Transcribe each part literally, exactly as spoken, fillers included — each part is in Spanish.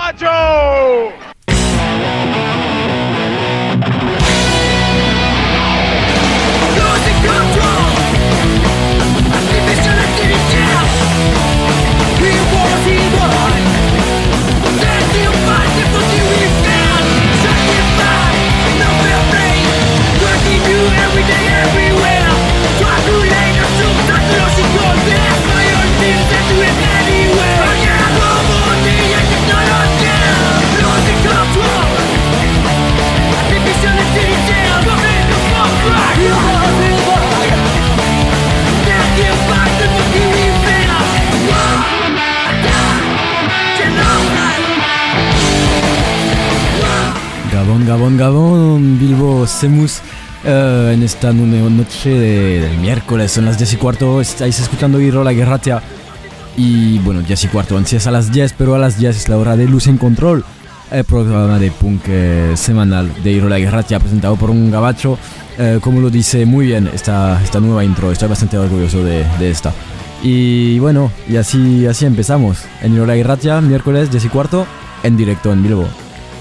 Gabacho. Gabón, Gabón, Gabón, Bilbo Semus. Uh, en esta noche de, del miércoles, son las diez y cuarto, estáis escuchando Irola Guerratia. Y bueno, diez y cuarto, antes es a las diez, pero a las diez es la hora de Luz en Control, el programa de punk eh, semanal de Irola Guerratia, presentado por un gabacho. Uh, como lo dice muy bien esta, esta nueva intro, estoy bastante orgulloso de, de esta. Y bueno, y así, así empezamos en Irola Guerratia, miércoles diez y cuarto, en directo en Bilbo.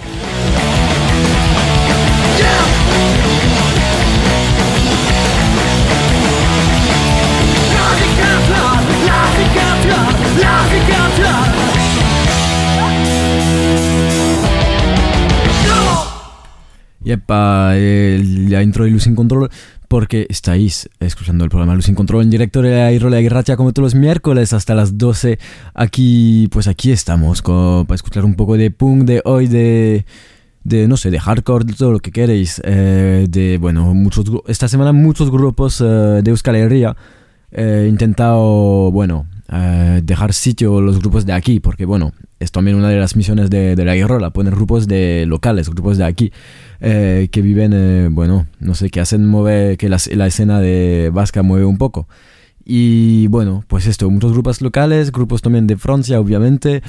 Yepa, el, la intro de Luz en Control, porque estáis escuchando el programa Luz en Control en directo de Irola Guerratia como todos los miércoles hasta las doce. Aquí, pues aquí estamos con, para escuchar un poco de punk de hoy, de, de no sé, de hardcore, de todo lo que queréis. Eh, de, bueno, muchos, esta semana muchos grupos eh, de Euskal Herria. He eh, intentado, bueno, eh, dejar sitio a los grupos de aquí, porque bueno, es también una de las misiones de, de la Irola, poner grupos de locales, grupos de aquí. Eh, que viven, eh, bueno, no sé, que hacen mover, que la, la escena de vasca mueve un poco. Y bueno, pues esto, muchos grupos locales, grupos también de Francia, obviamente,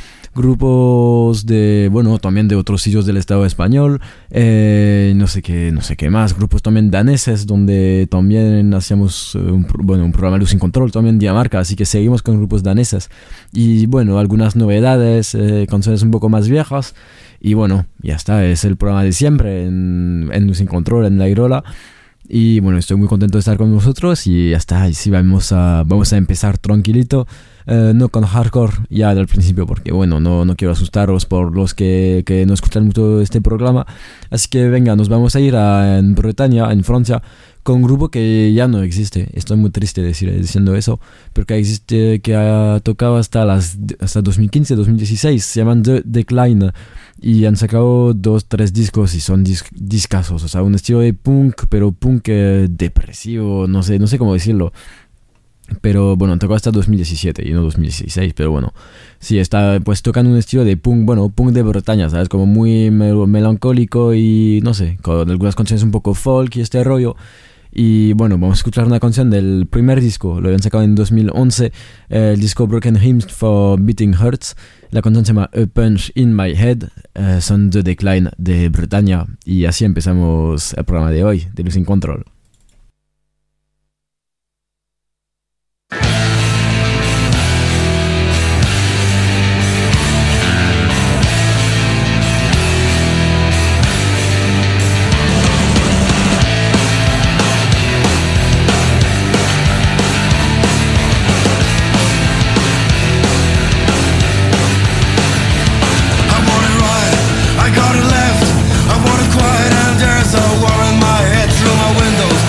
grupos de, bueno, también de otros sitios del Estado español, eh, no sé qué, no sé qué más, grupos también daneses, donde también hacíamos, un, bueno, un programa Luz sin Control, también Dinamarca, así que seguimos con grupos daneses. Y bueno, algunas novedades, eh, canciones un poco más viejas. Y bueno, ya está, es el programa de siempre en, en Luz sin Control, en la Irola. Y bueno, estoy muy contento de estar con vosotros y ya está, y sí, vamos a, vamos a empezar tranquilito, eh, no con hardcore ya del principio, porque bueno, no, no quiero asustaros por los que, que no escuchan mucho este programa. Así que venga, nos vamos a ir a en Bretaña, en Francia, con un grupo que ya no existe. Estoy muy triste de decir, diciendo eso, porque existe, que ha tocado hasta, las, hasta dos mil quince, dos mil dieciséis, se llaman The Decline. Y han sacado dos, tres discos y son dis- discazos, o sea, un estilo de punk, pero punk eh, depresivo, no sé, no sé cómo decirlo. Pero bueno, tocó hasta dos mil diecisiete y no dos mil dieciséis, pero bueno. Sí, está pues tocando un estilo de punk, bueno, punk de Bretaña, ¿sabes? Como muy mel- melancólico y no sé, con algunas canciones un poco folk y este rollo. Y bueno, vamos a escuchar una canción del primer disco, lo habían sacado en dos mil once, eh, el disco Broken Hymns for Beating Hearts. La canción se llama A Punch in My Head, eh, son The Decline de Bretaña. Y así empezamos el programa de hoy, de Luz sin Control. Quiet and there's a war in my head through my window.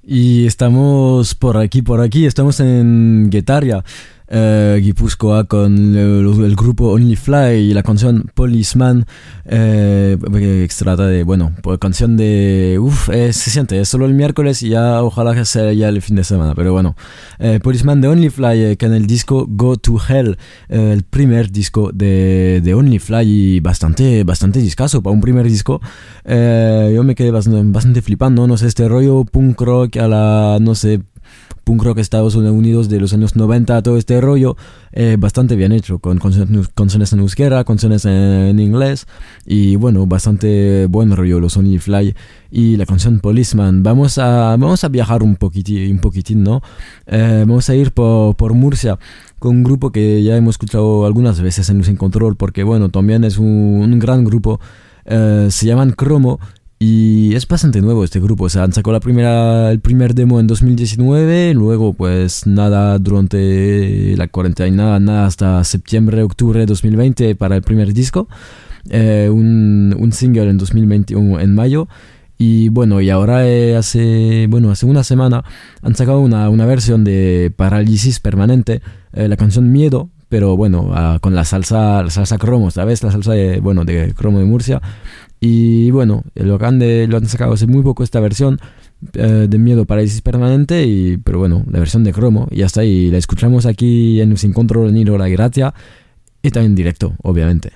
Y estamos por aquí, por aquí, estamos en Guetaria, eh, Guipúzcoa, con el, el grupo Only Fly y la canción Policeman, eh, que se trata de, bueno, pues, canción de, uff, eh, se siente, es solo el miércoles y ya ojalá que sea ya el fin de semana, pero bueno, eh, Policeman de Only Fly, eh, que en el disco Go to Hell, eh, el primer disco de, de Only Fly, y bastante, bastante discazo para un primer disco. Eh, yo me quedé bastante, bastante flipando, no sé, este rollo punk rock a la, no sé, punk rock Estados Unidos de los años noventa, todo este rollo, eh, bastante bien hecho, con canciones en euskera, canciones en inglés, y bueno, bastante buen rollo los Only Fly y la canción Policeman. Vamos a, vamos a viajar un poquitín, un poquitín, ¿no? Eh, vamos a ir por, por Murcia, con un grupo que ya hemos escuchado algunas veces en Luz Sin Control, porque bueno, también es un, un gran grupo. Uh, se llaman Cromo y es bastante nuevo este grupo. O sea, han sacado la primera, el primer demo en dos mil diecinueve, luego pues nada durante la cuarentena, nada, nada hasta septiembre, octubre de dos mil veinte para el primer disco, uh, un, un single en dos mil veintiuno en mayo. Y bueno, y ahora eh, hace, bueno, hace una semana han sacado una, una versión de Parálisis Permanente, eh, la canción Miedo, pero bueno, uh, con la salsa, la salsa cromo, ¿sabes? La salsa de, bueno, de Cromo de Murcia. Y bueno, lo han, de, lo han sacado hace muy poco esta versión uh, de Miedo, Parálisis Permanente, y, pero bueno, la versión de cromo, y ya está, y la escuchamos aquí en Sin Control, en Irola y Gracia, y también en directo, obviamente.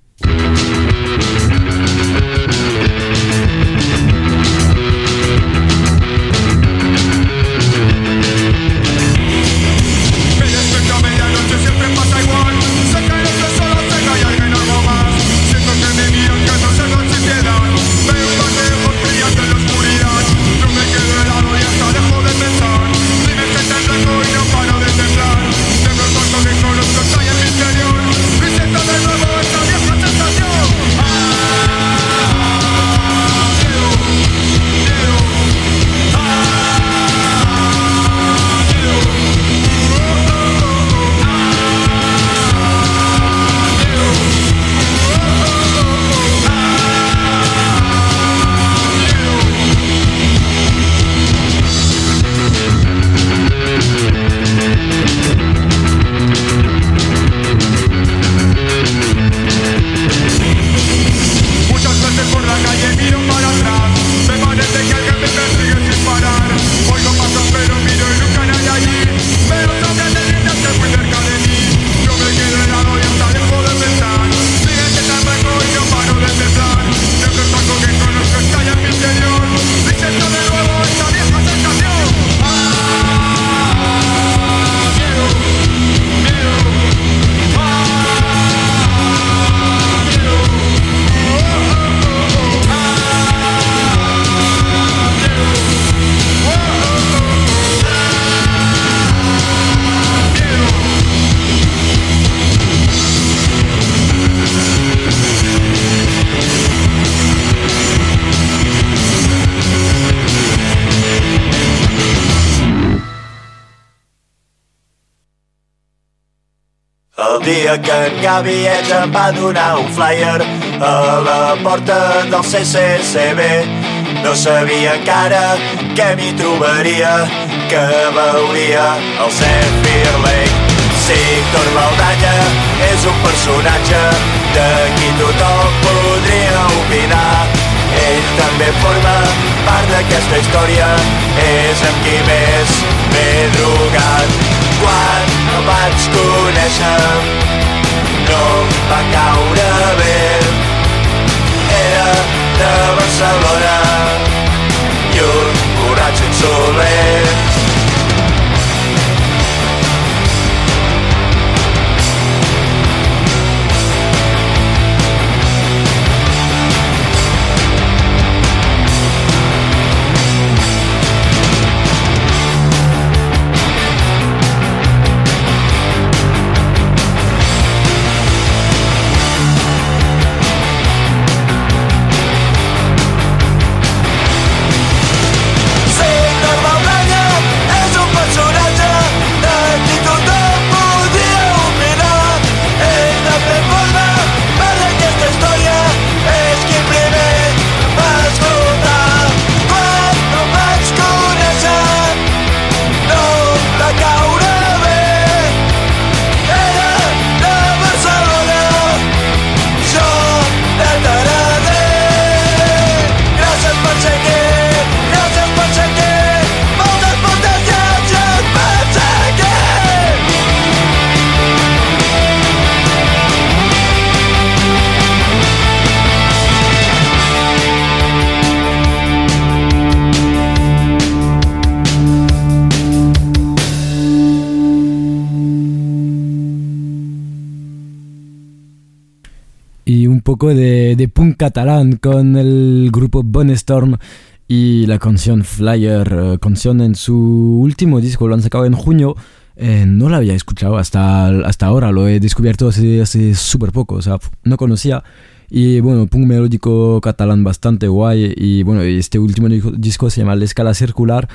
El dia que en Gavi em va donar un flyer a la porta del C C C B, no sabia encara què m'hi trobaria, que veuria el Zephyr Lake. Víctor Baldanya és un personatge de qui tothom podria opinar. Ell també forma part d'aquesta història, és amb qui més m'he drogat. Quan el vaig conèixer no em va caure bé, era de Barcelona i un borratxo insolent. Víctor Baldanya poco de, de punk catalán con el grupo Bonestorm y la canción Flyer, eh, canción en su último disco, lo han sacado en junio. Eh, no la había escuchado hasta, hasta ahora, lo he descubierto hace, hace súper poco, o sea, no conocía. Y bueno, punk melódico catalán bastante guay. Y bueno, este último disco se llama La Escala Circular.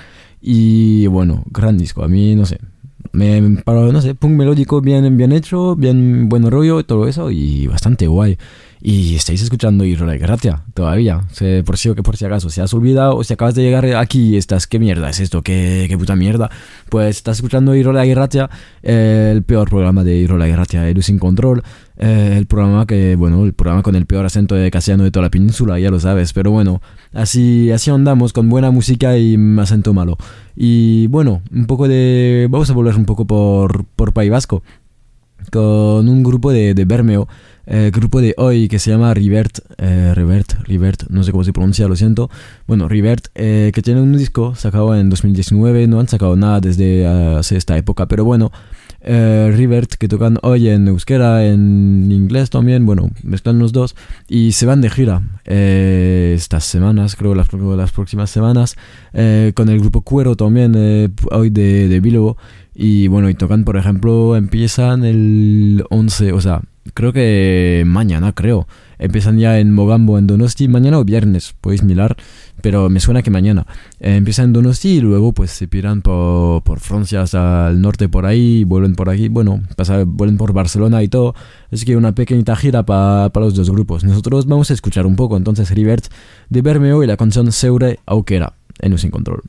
Y bueno, gran disco, a mí no sé. Me, para, no sé, punk melódico bien, bien hecho, bien buen rollo y todo eso, y bastante guay. Y estáis escuchando Irola y Gracia todavía, o sea, por si, por si acaso, si has olvidado o si acabas de llegar aquí y estás, ¿qué mierda es esto? ¿Qué, qué puta mierda? Pues estás escuchando Irola y Gracia, eh, el peor programa de Irola y Gracia, Edu Sin Control, eh, el programa que, bueno, el programa con el peor acento de castellano de toda la península, ya lo sabes, pero bueno, así, así andamos, con buena música y acento malo. Y bueno, un poco de, vamos a volver un poco por, por País Vasco, con un grupo de, de Bermeo, eh, grupo de hoy que se llama Rivert, eh, Rivert, Rivert, no sé cómo se pronuncia, lo siento. Bueno, Rivert, eh, que tiene un disco sacado en dos mil diecinueve, no han sacado nada desde uh, hace esta época, pero bueno, eh, Rivert, que tocan hoy en euskera, en inglés también, bueno, mezclan los dos, y se van de gira eh, estas semanas, creo las, las próximas semanas, eh, con el grupo Cuero también, eh, hoy de, de Bilbao. Y bueno, y tocan, por ejemplo, empiezan el once, o sea, creo que mañana, creo. Empiezan ya en Mogambo, en Donosti, mañana o viernes, podéis mirar, pero me suena que mañana. Eh, empiezan en Donosti y luego pues se piran por, por Francia hasta el norte por ahí, vuelven por aquí, bueno, pasa, vuelven por Barcelona y todo. Así que una pequeñita gira para pa los dos grupos. Nosotros vamos a escuchar un poco, entonces, Rivert de Bermeo y la canción Seure Aukera, en Sin Control.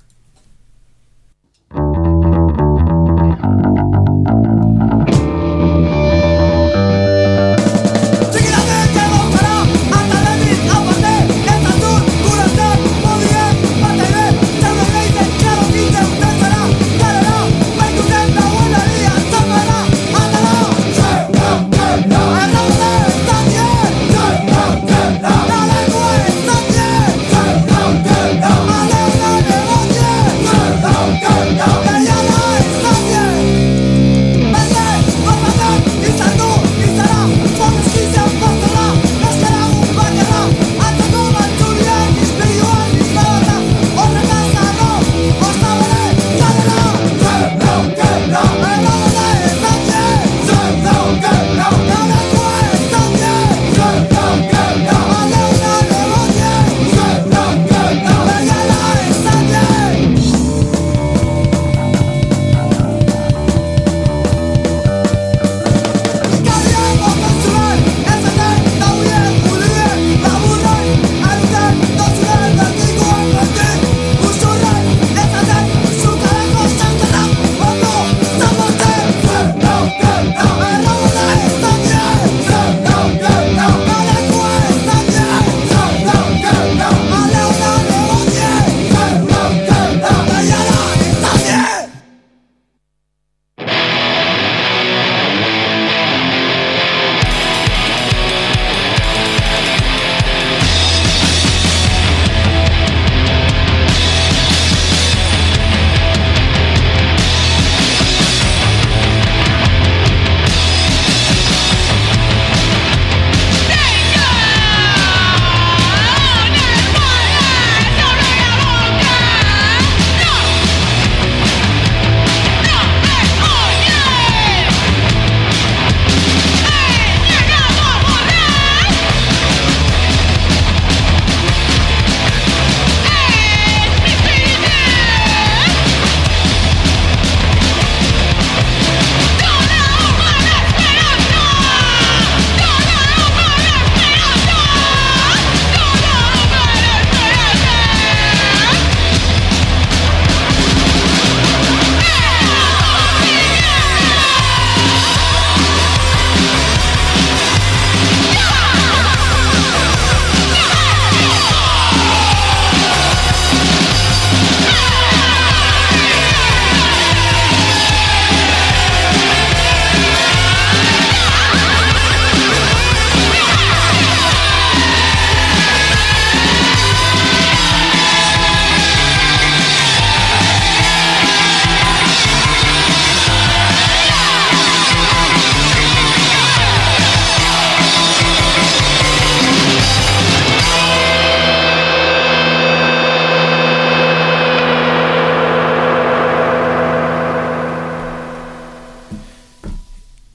Yeah.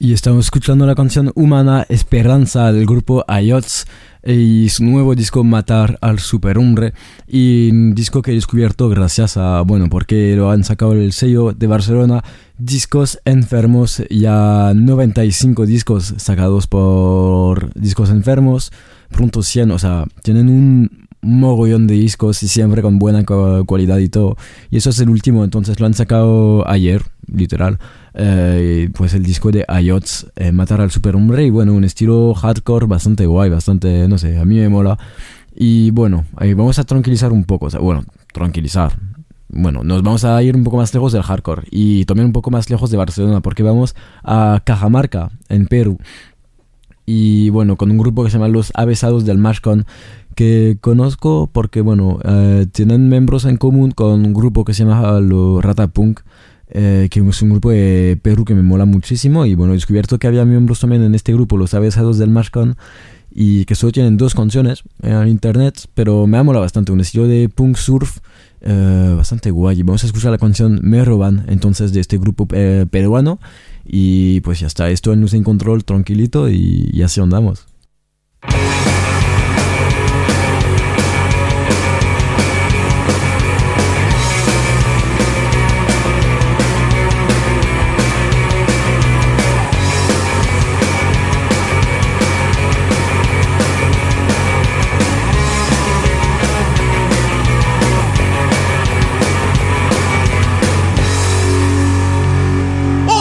Y estamos escuchando la canción Humana Esperanza del grupo Ayots y su nuevo disco Matar al Superhombre, y un disco que he descubierto gracias a, bueno, porque lo han sacado el sello de Barcelona, Discos Enfermos, ya noventa y cinco discos sacados por Discos Enfermos, pronto cien, o sea, tienen un mogollón de discos y siempre con buena calidad y todo, y eso es el último, entonces lo han sacado ayer, literal. Eh, pues el disco de Ayots, eh, Matar al Superhombre, y bueno, un estilo hardcore bastante guay, bastante, no sé, a mí me mola. Y bueno, ahí vamos a tranquilizar un poco, o sea, bueno, tranquilizar. Bueno, nos vamos a ir un poco más lejos del hardcore y también un poco más lejos de Barcelona, porque vamos a Cajamarca, en Perú. Y bueno, con un grupo que se llama Los Avesados del Mashcon, que conozco porque, bueno, eh, tienen miembros en común con un grupo que se llama Lo Ratapunk, Eh, que es un grupo de Perú que me mola muchísimo, y bueno, he descubierto que había miembros también en este grupo, Los Avesados del Mashcon, y que solo tienen dos canciones en internet, pero me ha molado bastante, un estilo de punk surf eh, bastante guay. Y vamos a escuchar la canción Me Roban, entonces, de este grupo eh, peruano, y pues ya está, esto en Luz Sin Control, tranquilito, y, y así andamos.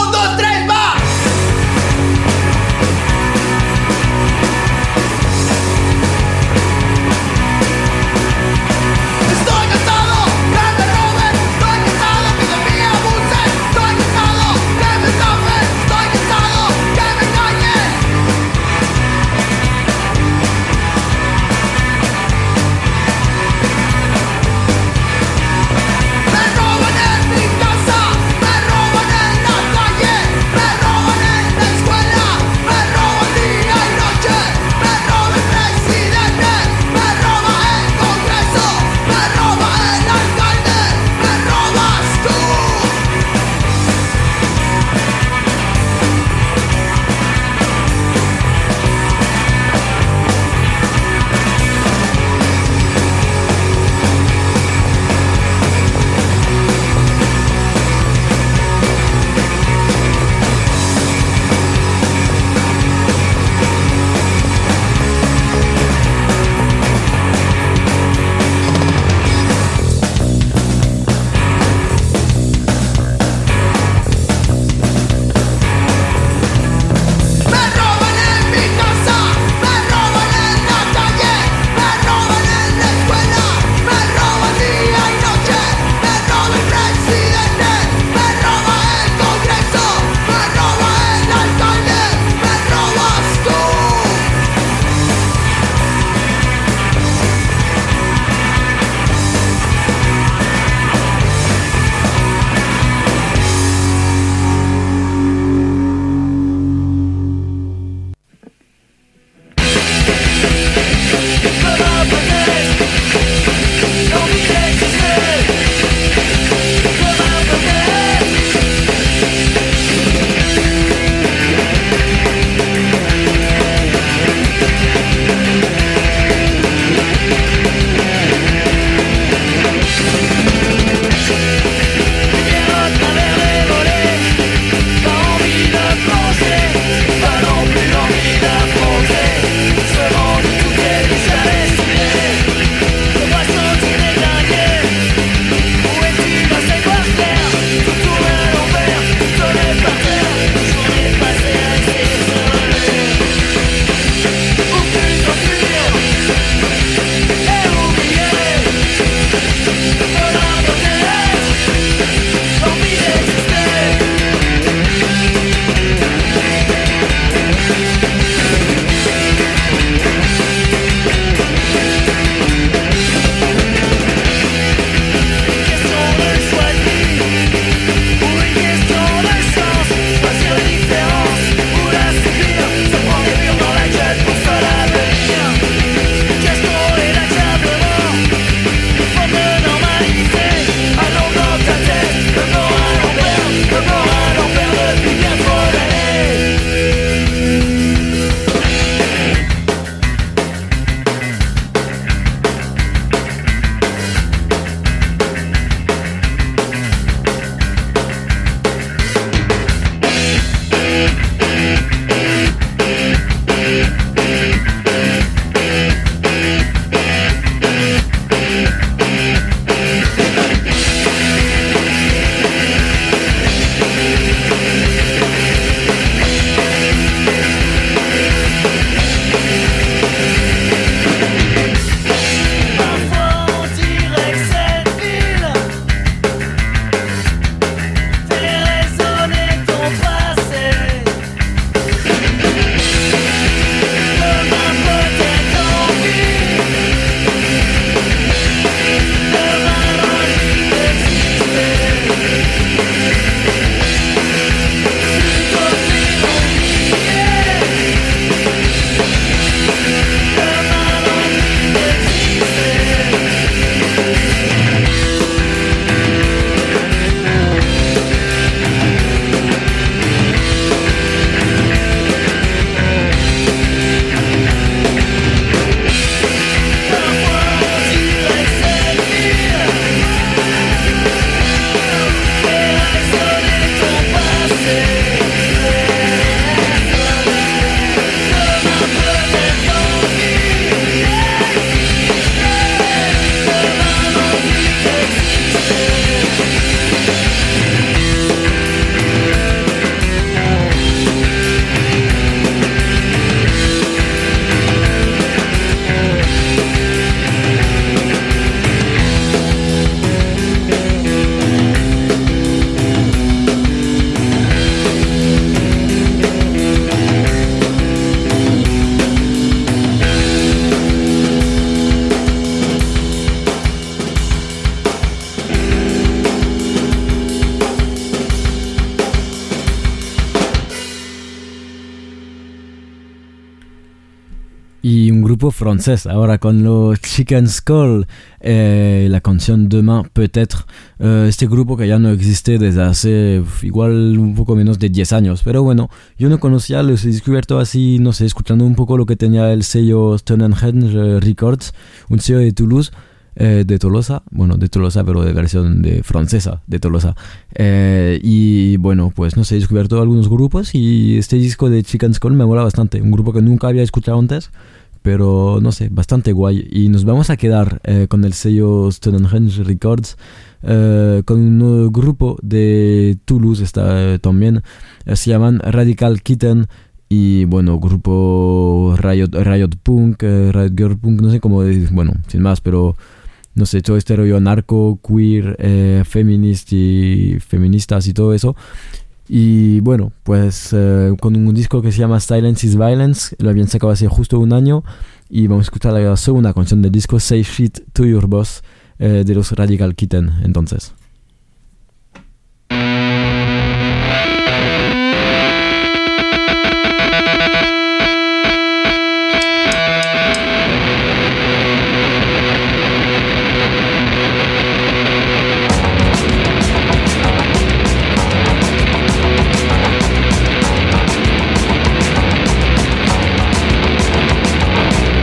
¡Un, dos, tres, va! grupo francés, ahora con los Chicken Skull, eh, la canción Demain Peut-être, eh, este grupo que ya no existe desde hace uf, igual un poco menos de diez años, pero bueno, yo no conocía, los he descubierto así, no sé, escuchando un poco lo que tenía el sello Stonehenge Records, un sello de Toulouse, Eh, de Tolosa, bueno, de Tolosa, pero de versión de francesa, de Tolosa. Eh, y bueno, pues no sé, he descubierto algunos grupos y este disco de Chicken Skull me mola bastante. Un grupo que nunca había escuchado antes, pero no sé, bastante guay. Y nos vamos a quedar eh, con el sello Stonehenge Records, eh, con un grupo de Toulouse está, eh, también, eh, se llaman Radical Kitten. Y bueno, grupo Riot, Riot Punk, eh, Riot Girl Punk, no sé cómo, bueno, sin más, pero no sé, todo este rollo narco, queer, eh, feminist y feministas y todo eso. Y bueno, pues eh, con un disco que se llama Silence is Violence, lo habían sacado hace justo un año y vamos a escuchar la segunda canción del disco, Say Shit to Your Boss, eh, de los Radical Kitten, entonces.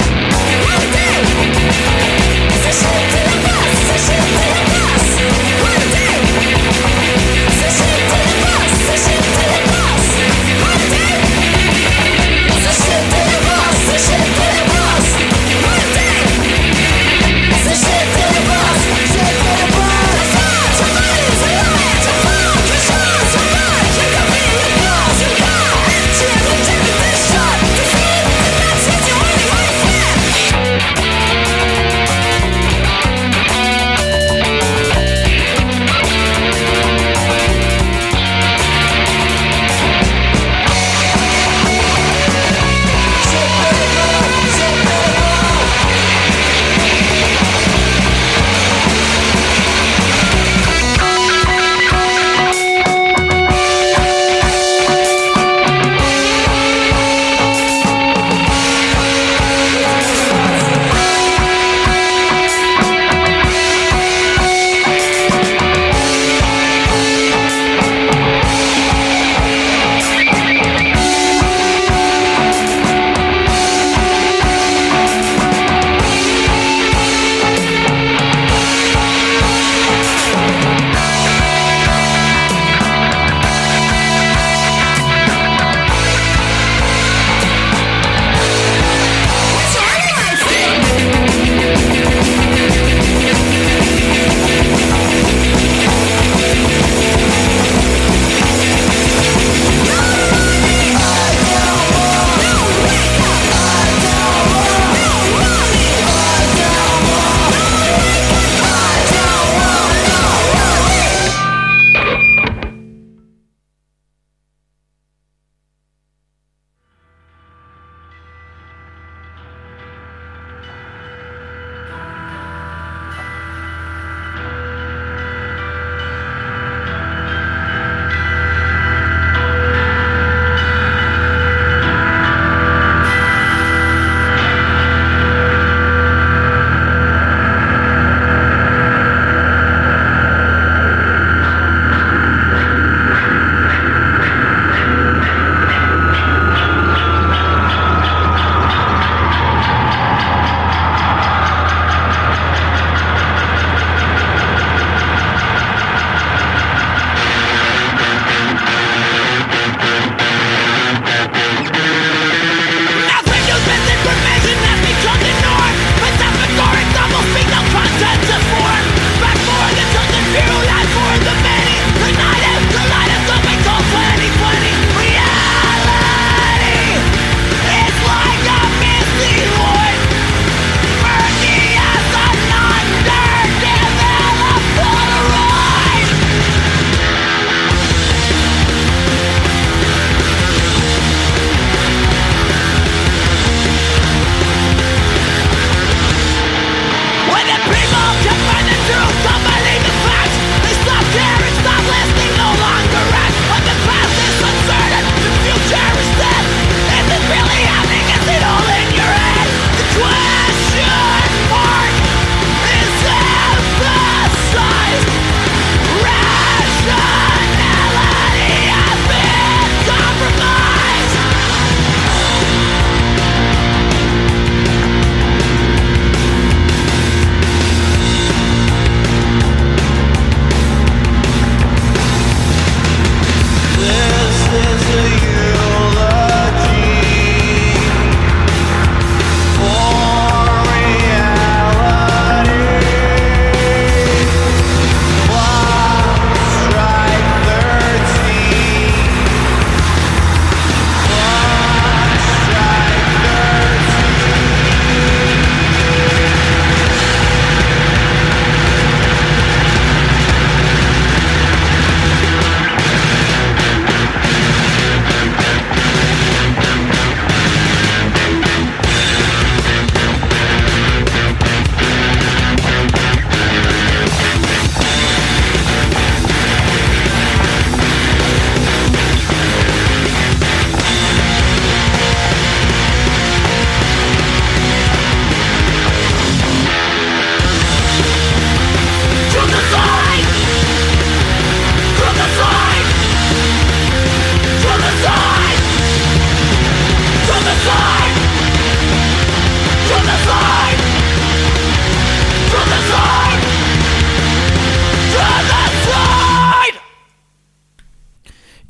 Say shit to your boss, say shit to your boss.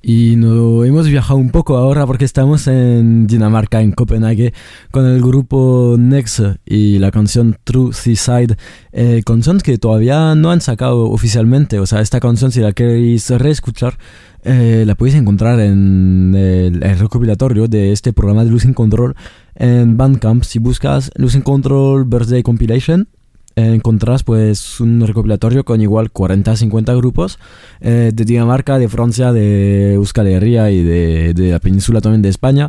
Y nos hemos viajado un poco ahora porque estamos en Dinamarca, en Copenhague, con el grupo Nexe y la canción True Seaside, eh, canción que todavía no han sacado oficialmente. O sea, esta canción, si la queréis reescuchar, eh, la podéis encontrar en el, el recopilatorio de este programa de Losing Control en Bandcamp. Si buscas Losing Control Birthday Compilation, encontrás pues un recopilatorio con igual cuarenta a cincuenta grupos eh, de Dinamarca, de Francia, de Euskal Herria y de, de la península también de España.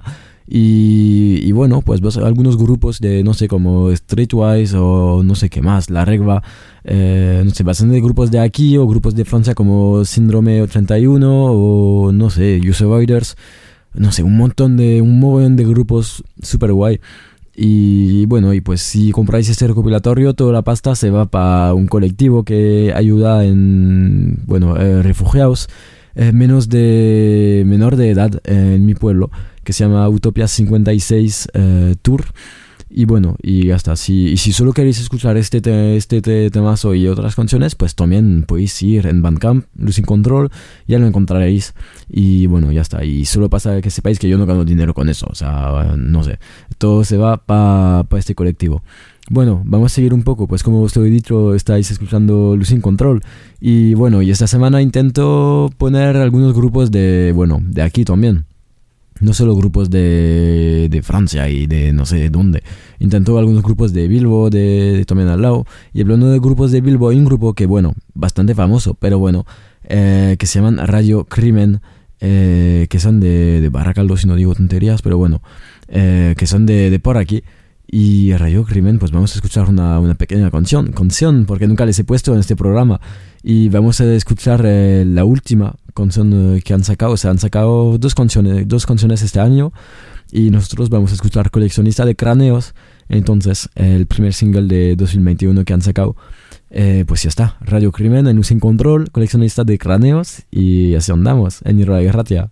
Y, y bueno, pues ves algunos grupos de, no sé, como Streetwise o no sé qué más, La Regva, eh, no sé, bastante grupos de aquí o grupos de Francia como Síndrome ochenta y uno o no sé, Use Avoiders, no sé, un montón de, un montón de grupos super guay. Y bueno, y pues si compráis este recopilatorio, toda la pasta se va para un colectivo que ayuda en, bueno, eh, refugiados eh, menos de, menor de edad eh, en mi pueblo, que se llama Utopia cincuenta y seis eh, Tour. Y bueno, y ya está. Si, y si solo queréis escuchar este, te, este te, temazo y otras canciones, pues también podéis ir en Bandcamp, Losing Control, ya lo encontraréis. Y bueno, ya está. Y solo pasa que sepáis que yo no gano dinero con eso. O sea, no sé. Todo se va para pa este colectivo. Bueno, vamos a seguir un poco. Pues como os he dicho, estáis escuchando Losing Control. Y bueno, y esta semana intento poner algunos grupos de, bueno, de aquí también. No solo grupos de, de Francia y de no sé de dónde. Intentó algunos grupos de Bilbo, de, de también al lado. Y hablando de grupos de Bilbo, hay un grupo que, bueno, bastante famoso, pero bueno, eh, que se llaman Radio Crimen, eh, que son de, de Baracaldo, si no digo tonterías, pero bueno, eh, que son de, de por aquí. Y Radio Crimen, pues vamos a escuchar una, una pequeña canción, canción, porque nunca les he puesto en este programa. Y vamos a escuchar eh, la última canción eh, que han sacado. O sea, han sacado dos canciones, dos canciones este año. Y nosotros vamos a escuchar Coleccionista de Cráneos. Entonces, eh, el primer single de dos mil veintiuno que han sacado. Eh, pues ya está. Radio Crimen en Losing Control, Coleccionista de Cráneos. Y así andamos en Irola y Ratia.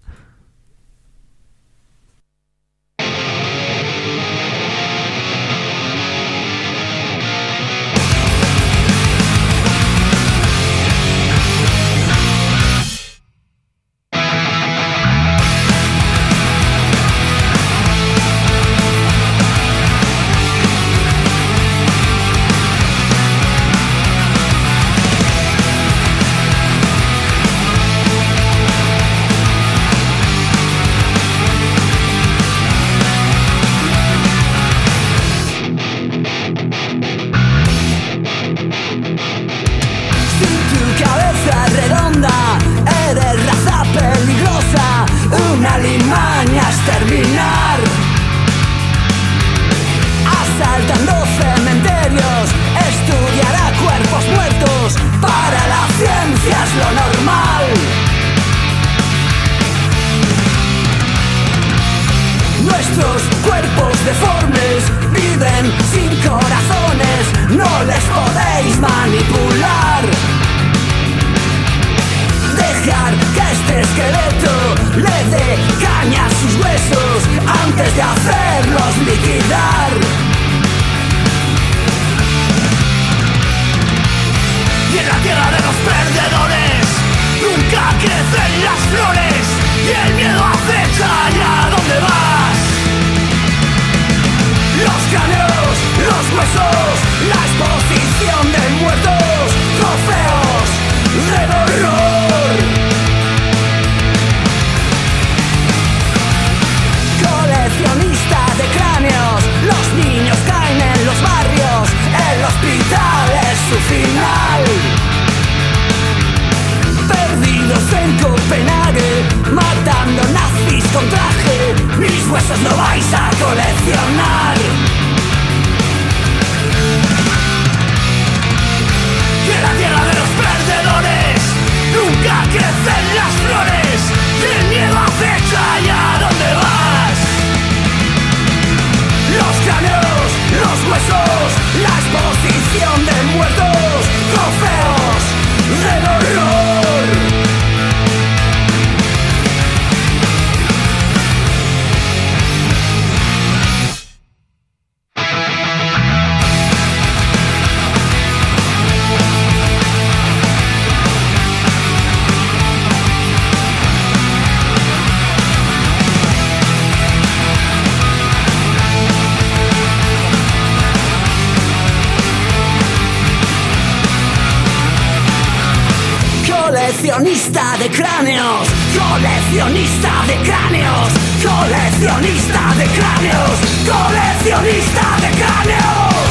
Coleccionista de cráneos, coleccionista de cráneos, coleccionista de cráneos, coleccionista de cráneos.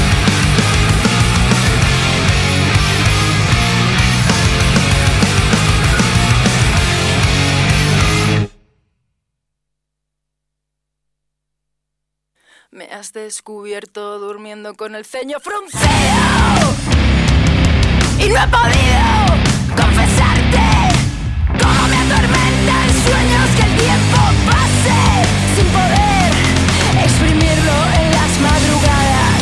Me has descubierto durmiendo con el ceño fruncido y no he podido confesarte cómo me atormentan sueños que el tiempo pase sin poder exprimirlo en las madrugadas.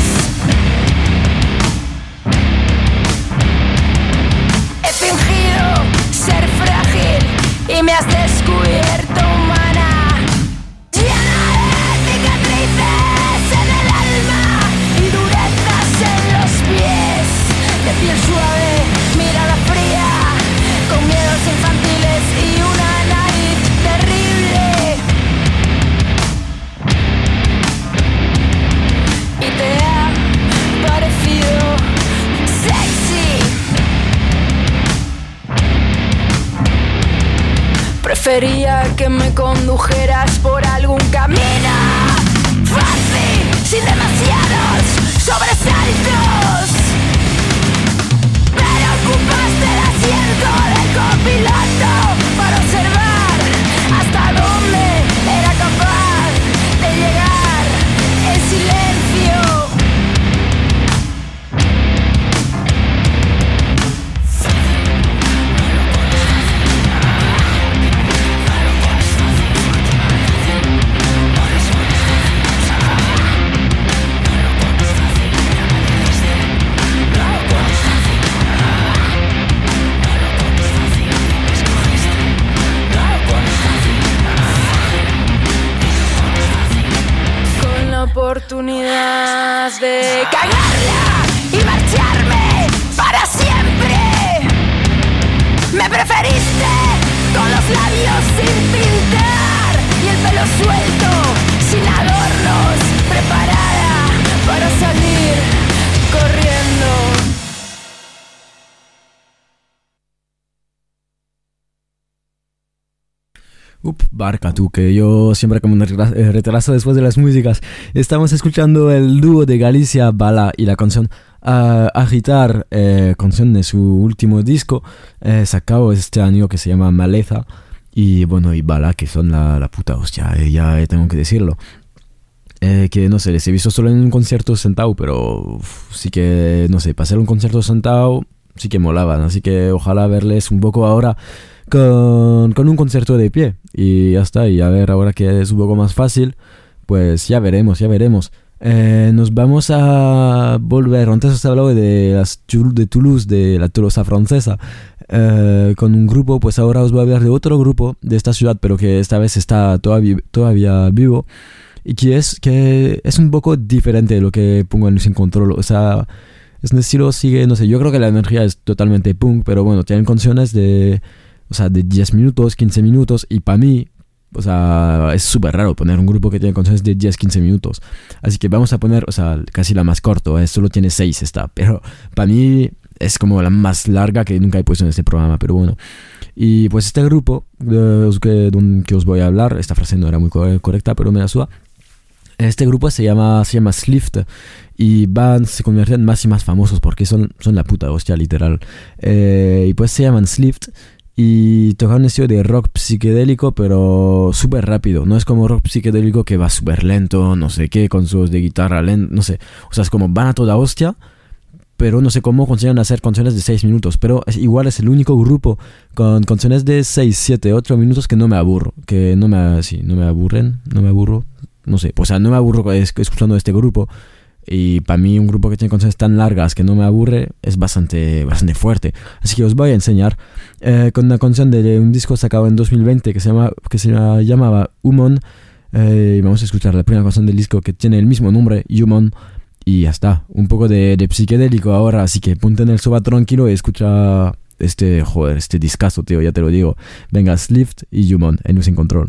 He fingido ser frágil y me has descubierto humana, llena de cicatrices en el alma y durezas en los pies, de piel suave, mirada fría, con miedos infantiles y una nariz terrible. Y te ha parecido sexy. Prefería que me condujeras por algún camino fácil, sin demasiados sobresaltos, pero ocupaste el asiento del copiloto para observar hasta dónde era capaz de llegar en silencio. Oportunidad de cagarla y marcharme para siempre. Me preferiste con los labios sin pintar y el pelo suelto, sin adornos, preparada para salir corriendo. Up, barca tú, que yo siempre como un retraso después de las músicas. Estamos escuchando el dúo de Galicia, Bala, y la canción uh, Agitar, eh, canción de su último disco, eh, sacado este año, que se llama Maleza. Y bueno, y Bala, que son la, la puta hostia, eh, ya tengo que decirlo. Eh, que no sé, les he visto solo en un concierto sentado, pero uf, sí que, no sé, para hacer un concierto sentado sí que molaban, así que ojalá verles un poco ahora con, con un concierto de pie, y ya está. Y a ver, ahora que es un poco más fácil, pues ya veremos, ya veremos. Eh, nos vamos a volver, antes os he hablado de, las, de Toulouse, de la Tolosa francesa, eh, con un grupo, pues ahora os voy a hablar de otro grupo de esta ciudad, pero que esta vez está todavía, todavía vivo, y que es, que es un poco diferente de lo que pongo en Sin Control. O sea, es un estilo, sigue, no sé, yo creo que la energía es totalmente punk, pero bueno, tienen canciones de, o sea, de diez minutos, quince minutos, y para mí, o sea, es súper raro poner un grupo que tiene canciones de diez, quince minutos. Así que vamos a poner, o sea, casi la más corta, ¿eh? Solo tiene seis esta, pero para mí es como la más larga que nunca he puesto en este programa, pero bueno. Y pues este grupo eh, que, que os voy a hablar, esta frase no era muy correcta, pero me la suda. Este grupo se llama, se llama Slift, y van, se convierten más y más famosos porque son, son la puta hostia, literal. Eh, y pues se llaman Slift y tocan un estilo de rock psicodélico, pero súper rápido. No es como rock psicodélico que va súper lento, no sé qué, con solos de guitarra lento, no sé. O sea, es como van a toda hostia, pero no sé cómo consiguen hacer canciones de seis minutos. Pero es, igual es el único grupo con canciones de seis, siete, ocho minutos que no me aburro. Que no me, sí, no me aburren, no me aburro. No sé, o sea, no me aburro escuchando este grupo. Y para mí un grupo que tiene canciones tan largas que no me aburre es bastante, bastante fuerte. Así que os voy a enseñar eh, con una canción de un disco sacado en dos mil veinte que se, llama, que se llamaba Human. Eh, vamos a escuchar la primera canción del disco que tiene el mismo nombre, Human. Y ya está, un poco de, de psicodélico ahora. Así que ponte en el sofá tranquilo y escucha este, joder, este discazo, tío, ya te lo digo. Venga, Slift y Human en Sin Control.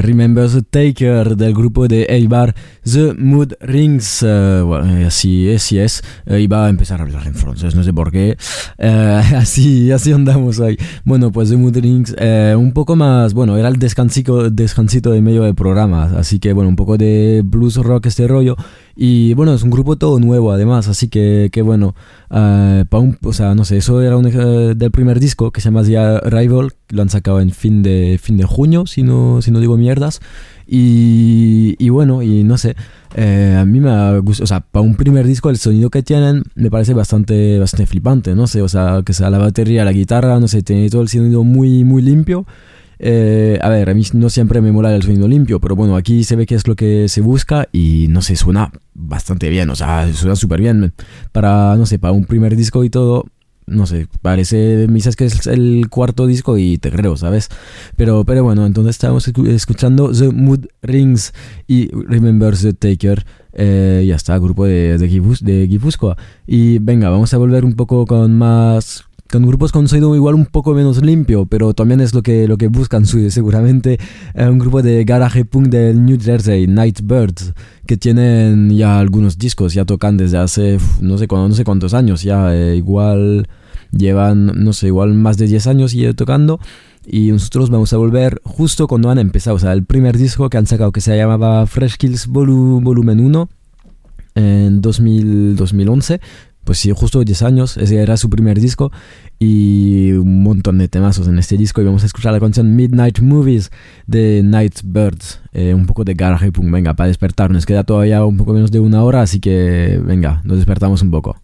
Remember the Taker del grupo de Eibar, The Mood Rings. Uh, bueno, así es, así es. Uh, iba a empezar a hablar en francés, no sé por qué. Uh, así, así andamos ahí. Bueno, pues The Mood Rings, uh, un poco más, bueno, era el descansito, descansito de medio del programa, así que bueno, un poco de blues rock este rollo. Y bueno, es un grupo todo nuevo además, así que, que bueno, uh, pa un, o sea, no sé, eso era un, uh, del primer disco que se llama The Arrival, lo han sacado en fin de, fin de junio, si no, si no digo mierdas. Y, y bueno, y no sé, eh, a mí me ha gustado, o sea, para un primer disco el sonido que tienen me parece bastante, bastante flipante, no sé, o sea, que sea la batería, la guitarra, no sé, tiene todo el sonido muy, muy limpio. Eh, a ver, a mí no siempre me mola el sonido limpio, pero bueno, aquí se ve que es lo que se busca y no sé, suena bastante bien, o sea, suena súper bien para, no sé, para un primer disco y todo. No sé, parece, me dices que es el cuarto disco y te creo, ¿sabes? Pero, pero bueno, entonces estamos escuchando The Mood Rings y Remember the Taker. Eh, ya está, grupo de, de, Guipuz, de Guipúzcoa. Y venga, vamos a volver un poco con más... Con grupos con sonido igual un poco menos limpio, pero también es lo que, lo que buscan seguramente. Eh, un grupo de garage punk del New Jersey, Nightbirds, que tienen ya algunos discos, ya tocan desde hace no sé, no sé cuántos años, ya eh, igual llevan, no sé, igual más de diez años ya tocando. Y nosotros vamos a volver justo cuando han empezado, o sea, el primer disco que han sacado que se llamaba Fresh Kills Volu- Volumen uno en dos mil, dos mil once. Pues sí, justo diez años, ese era su primer disco y un montón de temazos en este disco. Y vamos a escuchar la canción Midnight Movies de Nightbirds, eh, un poco de garage punk, venga, para despertar. Nos queda todavía un poco menos de una hora, así que venga, nos despertamos un poco.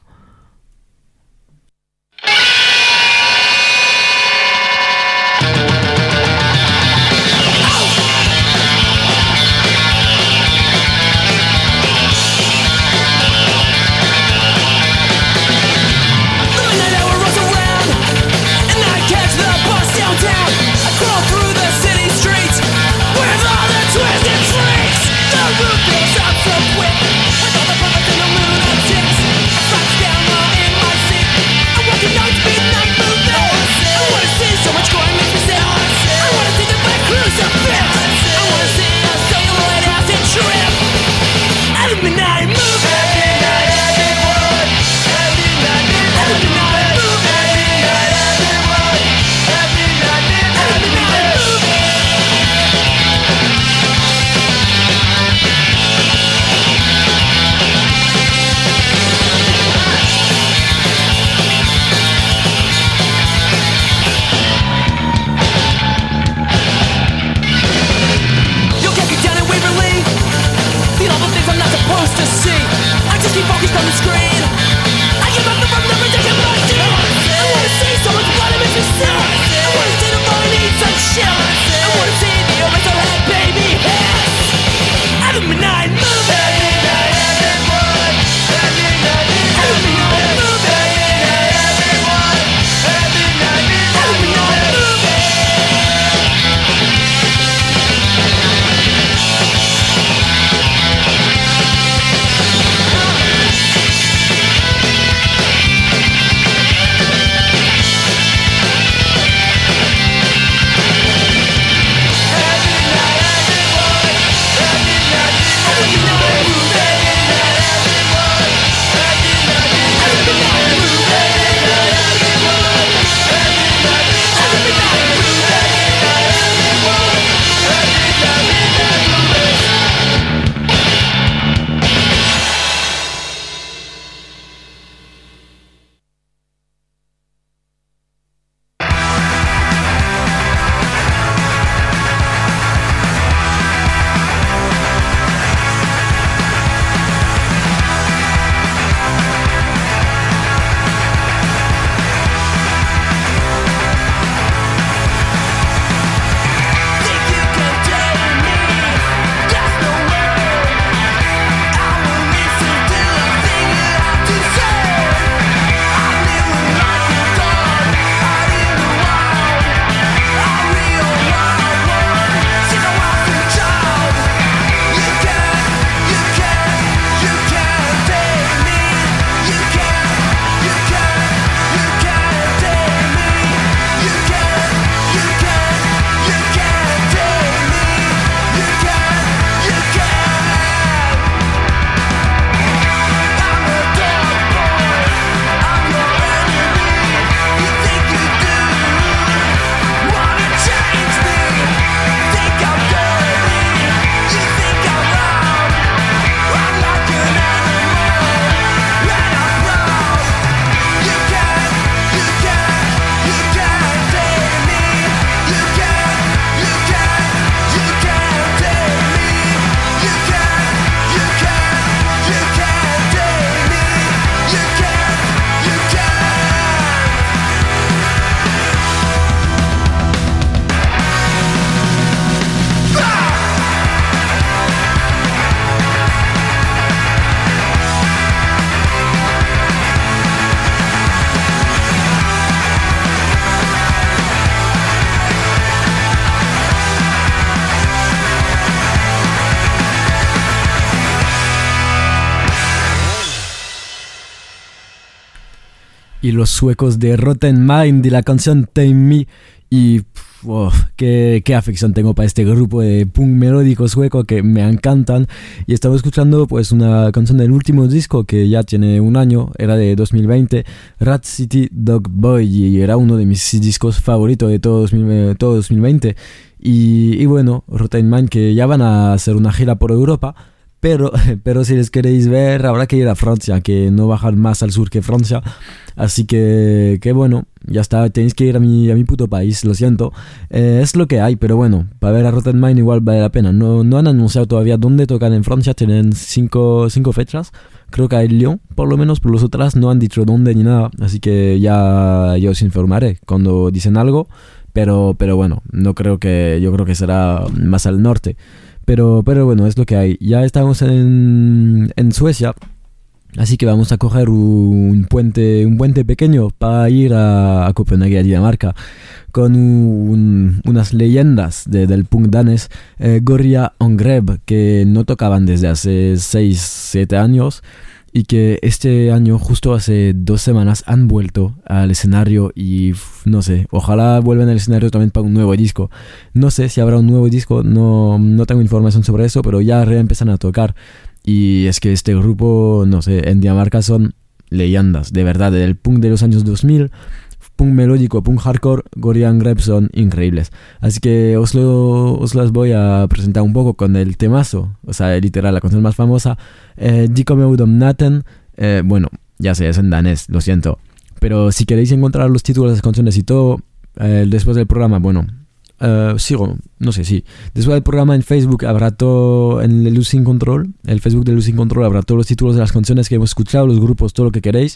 y los suecos de Rotten Mind y la canción Tame Me. Y oh, qué, qué afección tengo para este grupo de punk melódico sueco que me encantan. Y estaba escuchando pues una canción del último disco que ya tiene un año, era de dos mil veinte, Rat City Dog Boy, y era uno de mis discos favoritos de todo, dos mil, todo dos mil veinte. Y, y bueno, Rotten Mind, que ya van a hacer una gira por Europa. Pero, pero si les queréis ver, habrá que ir a Francia, que no bajan más al sur que Francia. Así que, que bueno, ya está, tenéis que ir a mi, a mi puto país, lo siento. Eh, es lo que hay, pero bueno, para ver a Rotten Mind igual vale la pena. No, no han anunciado todavía dónde tocan en Francia, tienen cinco, cinco fechas. Creo que hay Lyon, por lo menos, por los otras no han dicho dónde ni nada. Así que ya yo os informaré cuando dicen algo. Pero, pero bueno, no creo que, yo creo que será más al norte. Pero, pero bueno, es lo que hay. Ya estamos en, en Suecia, así que vamos a coger un puente, un puente pequeño para ir a, a Copenhague, a Dinamarca, con un, unas leyendas de, del punk danés, eh, Goria Ongreb, que no tocaban desde hace seis siete años. Y que este año, justo hace dos semanas, han vuelto al escenario y no sé, ojalá vuelvan al escenario también para un nuevo disco. No sé si habrá un nuevo disco, no, no tengo información sobre eso, pero ya reempiezan a tocar. Y es que este grupo, no sé, en Dinamarca son leyendas, de verdad, del punk de los años dos mil, punk melódico, punk hardcore, Goria Ongreb son increíbles. Así que os, lo, os las voy a presentar un poco con el temazo, o sea, literal, la canción más famosa, eh, De kommer ud om natten. Eh, bueno, ya sé, es en danés, lo siento. Pero si queréis encontrar los títulos de las canciones y todo, eh, después del programa, bueno, eh, sigo, no sé, sí. Después del programa en Facebook habrá todo, en el Losing Control, el Facebook de Losing Control habrá todos los títulos de las canciones que hemos escuchado, los grupos, todo lo que queréis.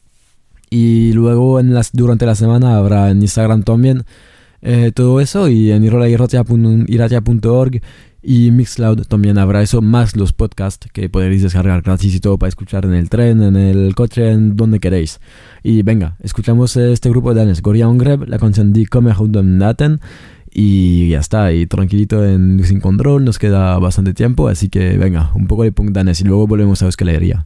Y luego en las, durante la semana habrá en Instagram también eh, todo eso, y en irolairratia punto org y Mixcloud también habrá eso, más los podcasts que podréis descargar gratis y todo para escuchar en el tren, en el coche, en donde queréis. Y venga, escuchamos este grupo de danés, Goria Ongreb, la canción Die kommer ud om natten, y ya está, y tranquilito en Losing Control, nos queda bastante tiempo, así que venga, un poco de punk danés y luego volvemos a Euskaleria.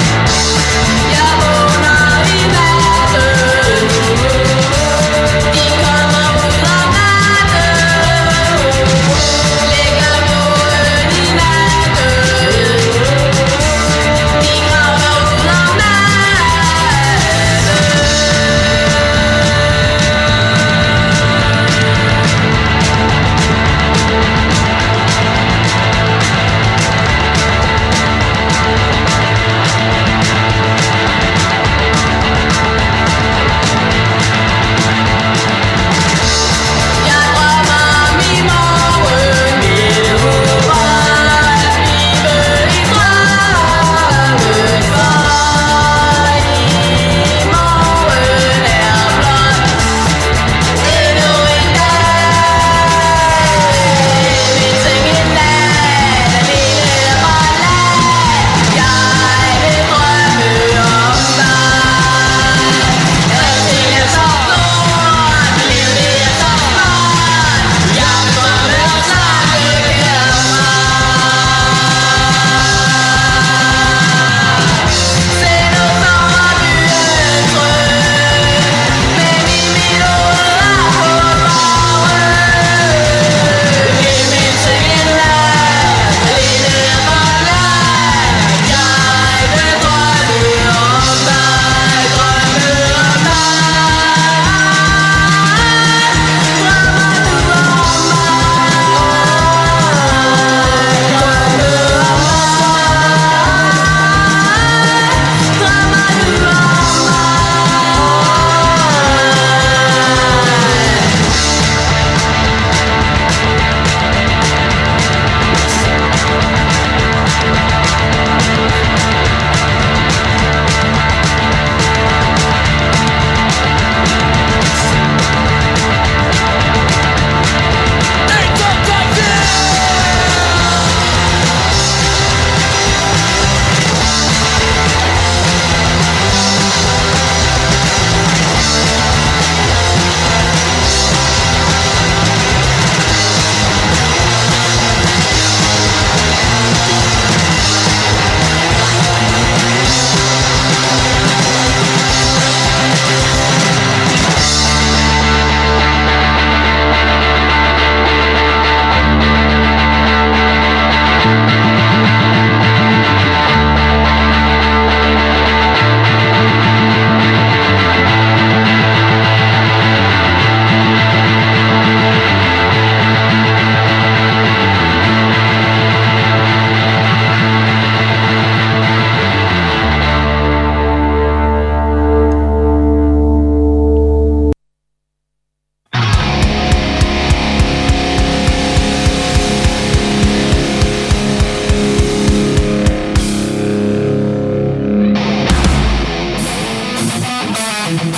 Die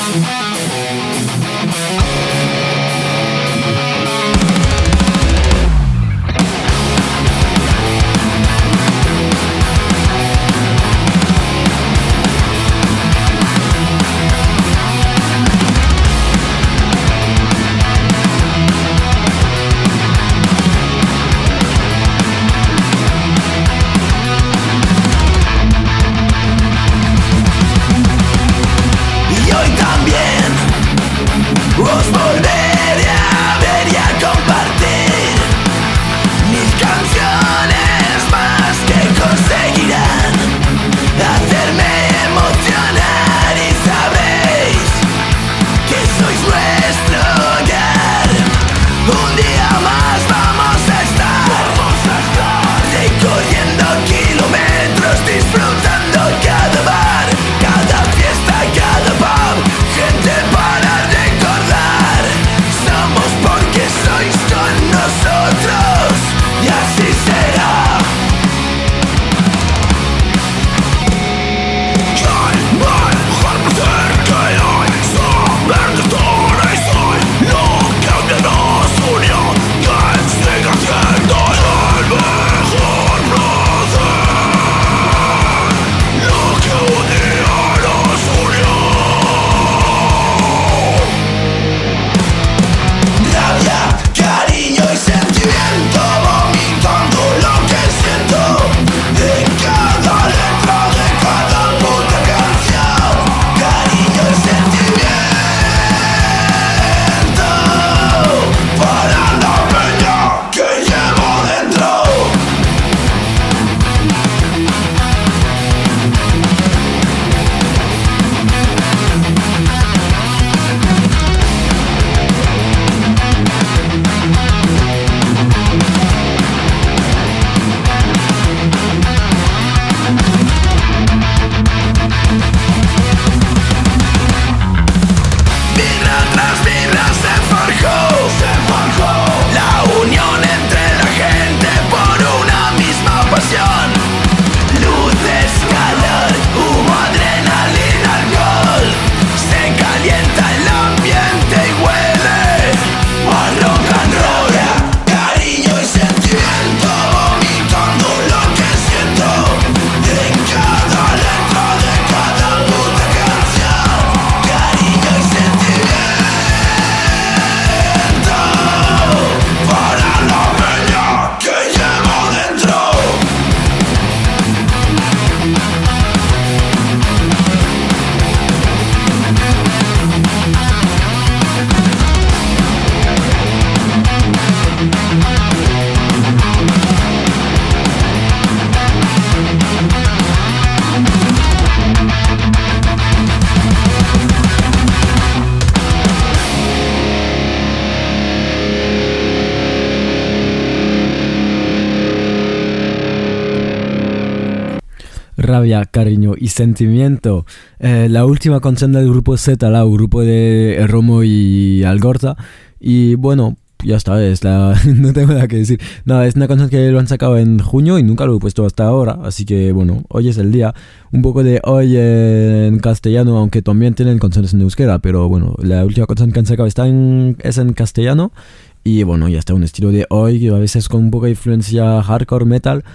Rabia, cariño y sentimiento. Eh, la última canción del grupo Z, la grupo de Romo y Algorta. Y bueno, ya está, es la, no tengo nada que decir. Nada, es una canción que lo han sacado en junio y nunca lo he puesto hasta ahora. Así que bueno, hoy es el día. Un poco de hoy en castellano, aunque también tienen canciones en euskera. Pero bueno, la última canción que han sacado está en, es en castellano. Y bueno, ya está, un estilo de hoy, a veces con un poco de influencia hardcore metal.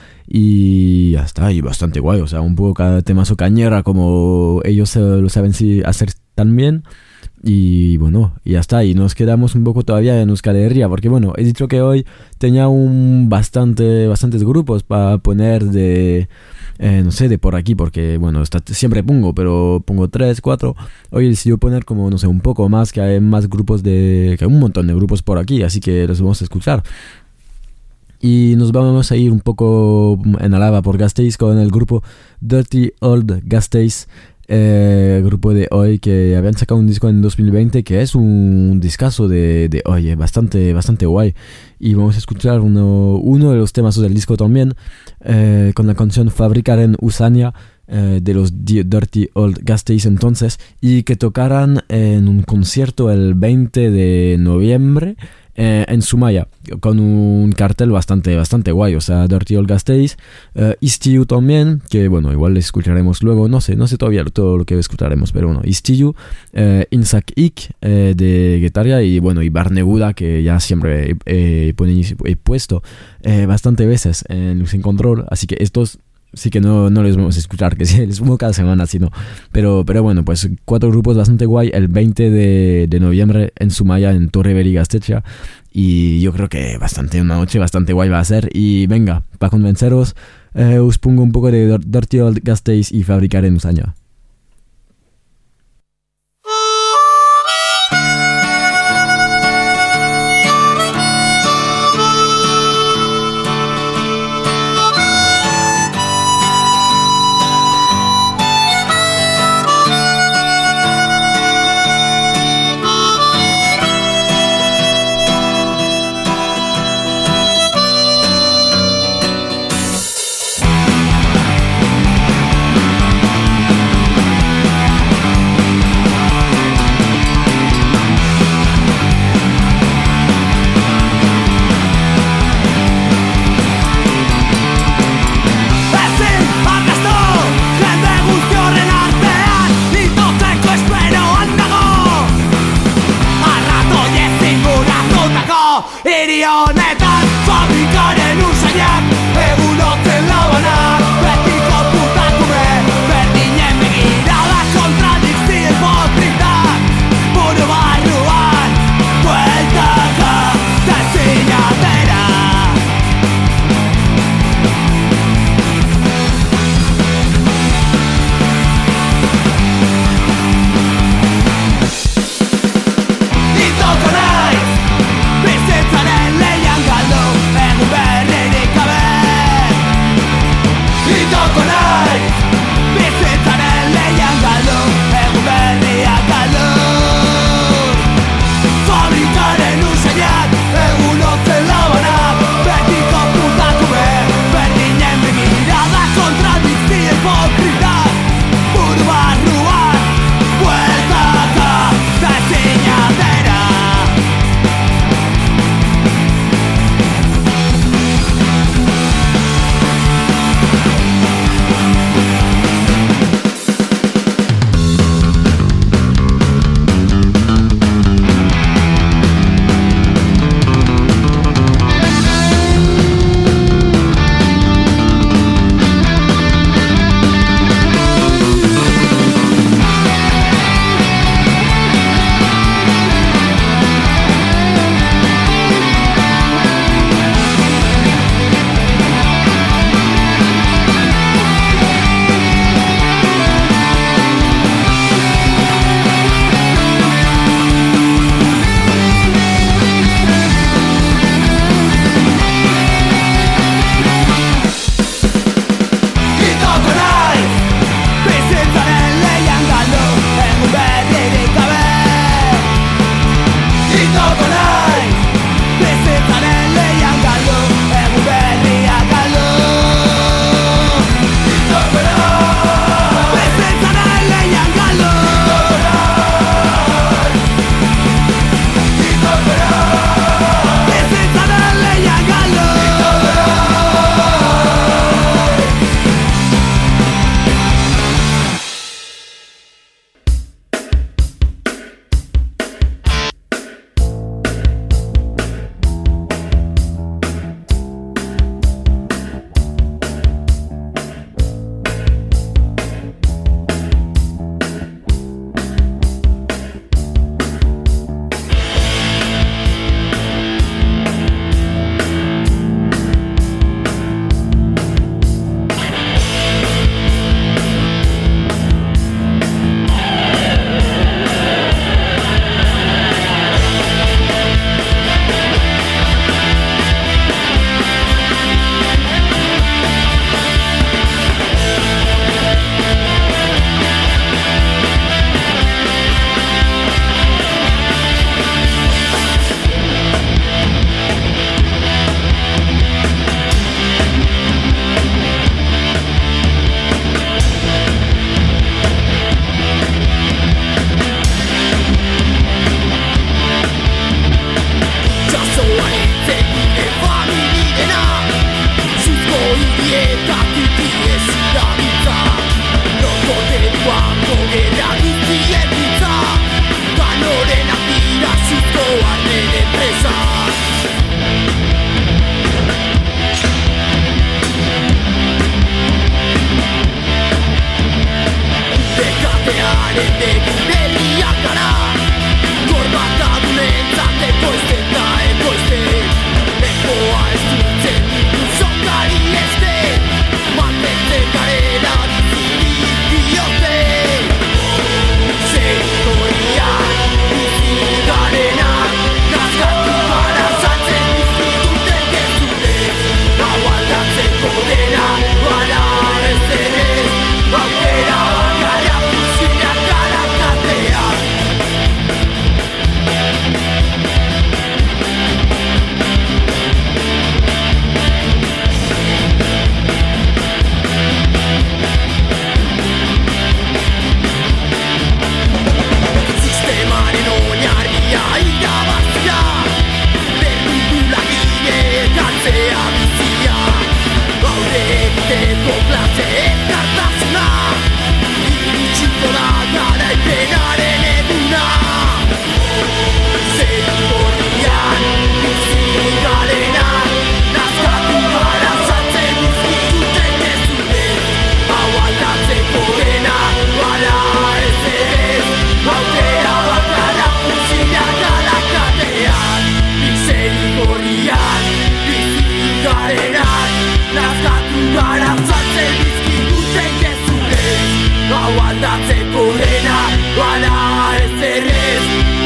Y ya está, y bastante guay. O sea, un poco cada temazo cañera, como ellos eh, lo saben si hacer tan bien. Y bueno, y ya está, y nos quedamos un poco todavía en Euskal Herria, porque bueno, he dicho que hoy tenía un bastante, bastantes grupos para poner de, eh, no sé, de por aquí, porque bueno, está, siempre pongo, pero pongo tres, cuatro. Hoy he decidido poner como, no sé, un poco más, que hay más grupos de, que hay un montón de grupos por aquí, así que los vamos a escuchar. Y nos vamos a ir un poco en Álava por Gasteiz con el grupo Dirty Old Gasteiz. Eh, grupo de hoy que habían sacado un disco en dos mil veinte que es un discazo de, de hoy, bastante, bastante guay. Y vamos a escuchar uno, uno de los temas del disco también, eh, con la canción Fabrikaren Usania, eh, de los Dirty Old Gasteiz entonces, y que tocaran en un concierto el veinte de noviembre eh, en Zumaya, con un cartel bastante, bastante guay, o sea, Dirty Old Gasteiz, uh, Istiyu también, que bueno, igual le escucharemos luego, no sé, no sé todavía todo lo que escucharemos, pero bueno, Istiyu, uh, Insak Ik eh, de Getaria y bueno, y Barneguda, que ya siempre he, he, he puesto eh, bastante veces en Luz Sin Control, así que estos sí que no, no les vamos a escuchar, que sí, les pongo cada semana, sino. Pero, pero bueno, pues cuatro grupos bastante guay. El veinte de, de noviembre en Zumaya, en Torre Beri Gaztetxea. Y yo creo que bastante, una noche bastante guay va a ser. Y venga, para convenceros, eh, os pongo un poco de Dirty Old Gasteiz y Fabricar en Usaña. Bizitzaren leian galdu, egun berririk gabe.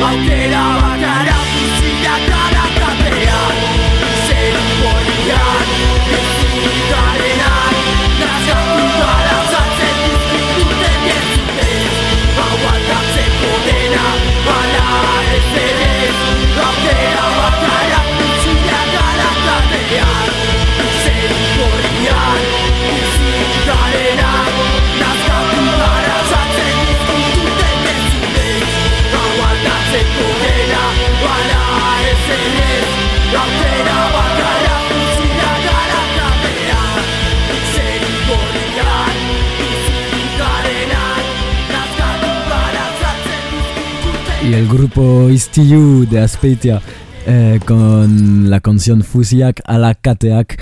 aukera bakara guztiak gara katean zer horian ezin garenak nazkatu gara zatzen dizkituten gezuten aguantatzeko dena bala ez ere aukera bakara guztiak gara katean zer horian ezin garenak nazkatu gara zatzen dizkituten gezuten aguantatzeko dena bala ez ere aukera bakara guztiak gara katean zer horian ezin garenak nazkatu gara zatzen dizkituten. Y el grupo Istiyu de Azpeitia eh, con la canción Fusiak ala Kateak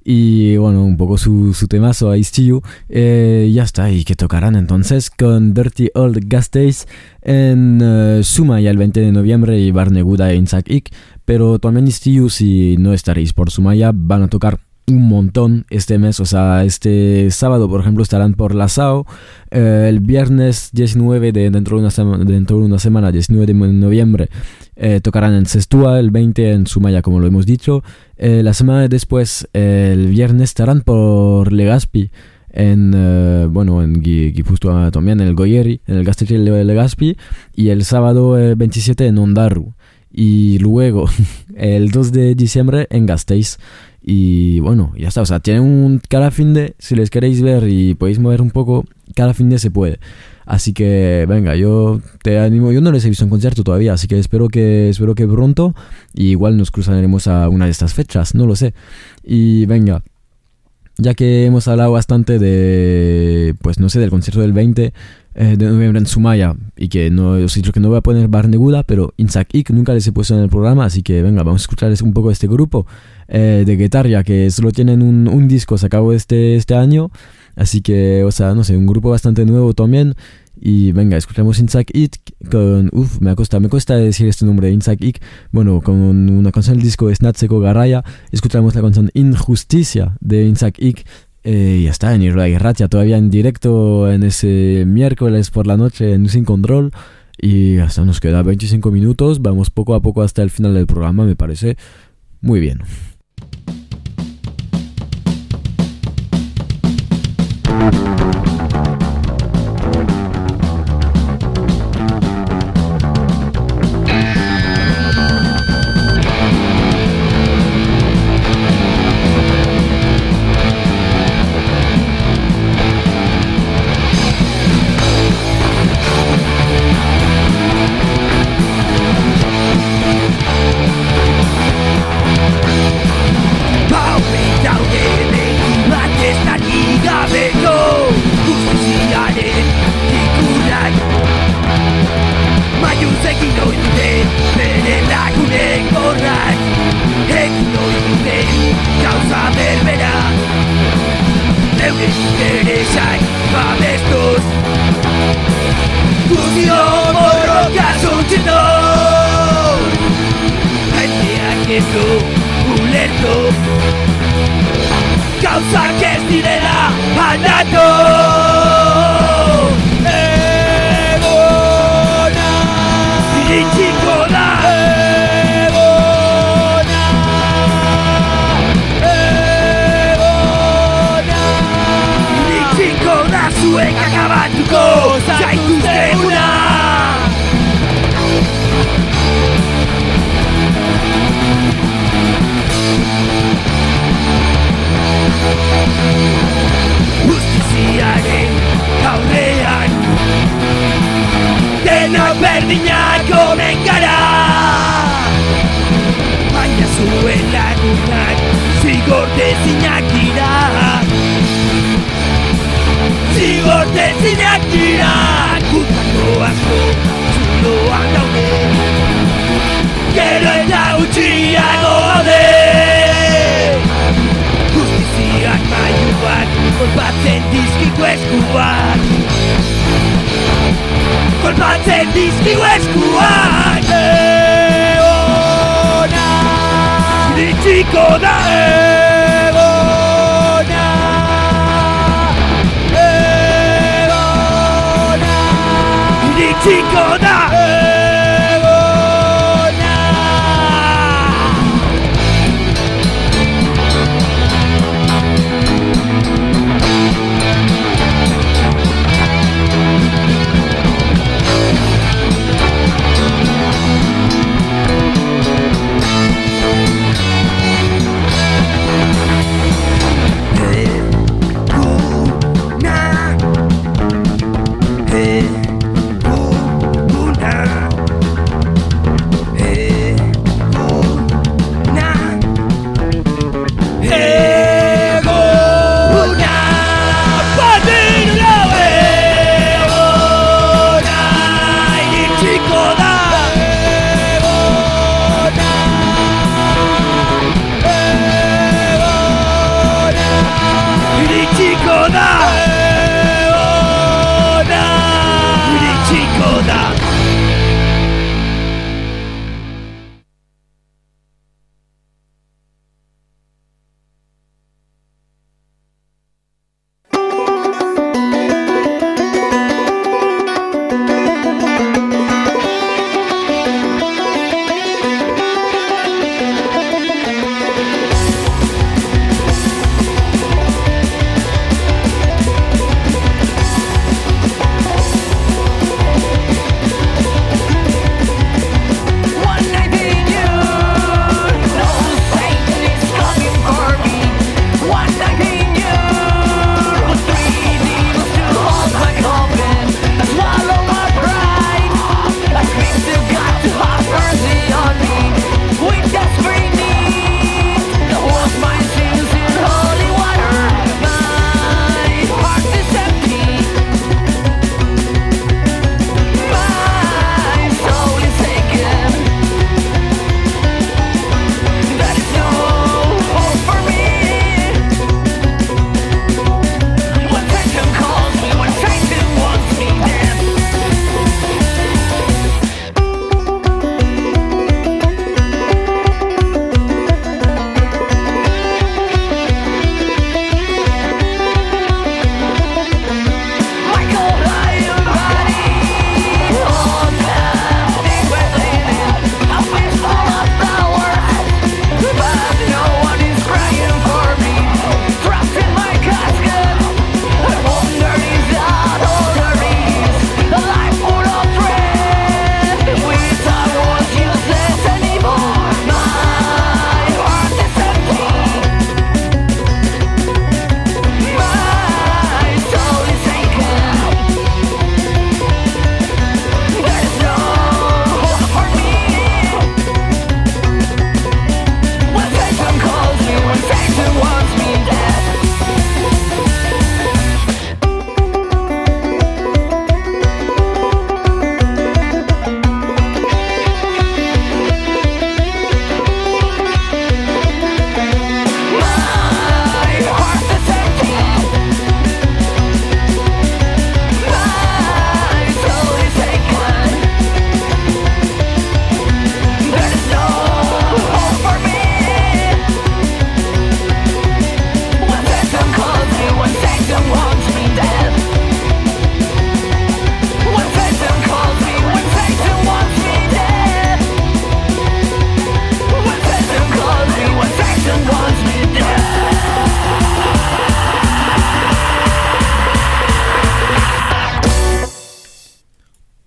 y bueno, un poco su, su temazo a Istiyu, eh, ya está, y que tocarán entonces con Dirty Old Gasteiz en uh, Zumaya el veinte de noviembre y Barneguda en Inzak-Ik, pero también Istiyu, si no estaréis por Zumaya, van a tocar un montón este mes, o sea, este sábado por ejemplo estarán por la Sao, eh, el viernes diecinueve de dentro de una semana, dentro de una semana diecinueve de noviembre eh, tocarán en Sestua, el veinte en Zumaya como lo hemos dicho, eh, la semana después eh, el viernes estarán por Legazpi en eh, bueno en Gipuzkoa también en el Goierri, en el Gaztetxe de Legazpi, y el sábado eh, veintisiete en Ondarru, y luego el dos de diciembre en Gasteiz. Y bueno, ya está, o sea, tienen un cada fin de, si les queréis ver y podéis mover un poco, cada fin de se puede. Así que venga, yo te animo, yo no les he visto en concierto todavía, así que espero que espero que pronto, y igual nos cruzaremos a una de estas fechas, no lo sé. Y venga, ya que hemos hablado bastante de, pues no sé, del concierto del veinte eh, de noviembre en Zumaya, y que no os he dicho que no voy a poner Barneguda, pero Inzak-Ik nunca les he puesto en el programa, así que venga, vamos a escuchar un poco este grupo eh, de Guetaria, que solo tienen un, un disco sacado este, este año, así que, o sea, no sé, un grupo bastante nuevo también. Y venga, escuchamos Inzak-Ik con, uff, me cuesta, me cuesta decir este nombre, Inzak-Ik, bueno, con una canción del disco Snatzeko Garaya, escuchamos la canción Injusticia de Inzak-Ik. Eh, ya está, en Irrola Irratia, todavía en directo en ese miércoles por la noche en Sin Control. Y hasta nos queda veinticinco minutos, vamos poco a poco hasta el final del programa, me parece muy bien. Chico da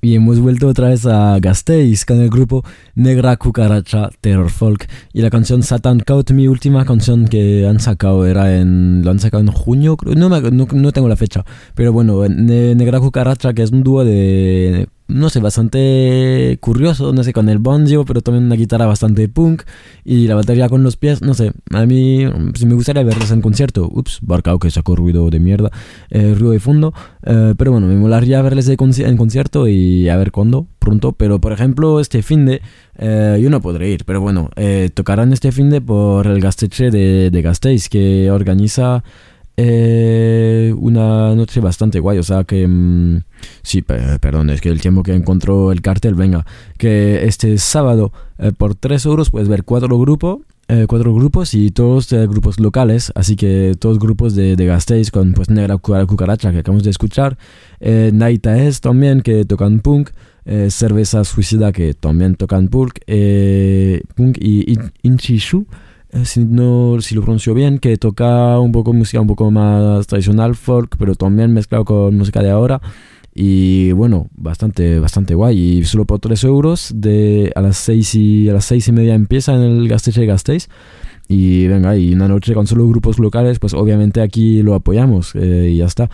y hemos vuelto otra vez a Gasteiz con el grupo Negra Cucaracha Terror Folk y la canción Satan Caught, mi última canción que han sacado, era en, lo han sacado en junio, no, me, no, no tengo la fecha, pero bueno, ne, Negra Cucaracha, que es un dúo de, no sé, bastante curioso, no sé, con el banjo, pero también una guitarra bastante punk y la batería con los pies, no sé, a mí pues, me gustaría verlos en concierto. Ups, Barcao que sacó ruido de mierda, eh, ruido de fondo, eh, pero bueno, me molaría verles de conci- en concierto y a ver cuándo, pronto, pero por ejemplo este fin de, eh, yo no podré ir, pero bueno, eh, tocarán este fin de por el Gasteche de, de Gasteiz, que organiza Eh, una noche bastante guay, o sea que mmm, sí, pe- perdón, es que el tiempo que encontró el cartel, venga, que este sábado eh, por tres euros puedes ver cuatro grupos, eh, cuatro grupos y todos eh, grupos locales, así que todos grupos de, de Gasteiz con pues Negra Cucaracha que acabamos de escuchar, eh, Naita Es también que tocan punk, eh, Cerveza Suicida que también tocan punk, eh, punk y In- Inchishu, si, no, si lo pronuncio bien, que toca un poco música un poco más tradicional, folk, pero también mezclado con música de ahora. Y bueno, bastante, bastante guay. Y solo por tres euros de, a las seis y a las seis y media empieza en el Gasteche de Gasteiz. Y venga, y una noche con solo grupos locales, pues obviamente aquí lo apoyamos, eh, y ya está.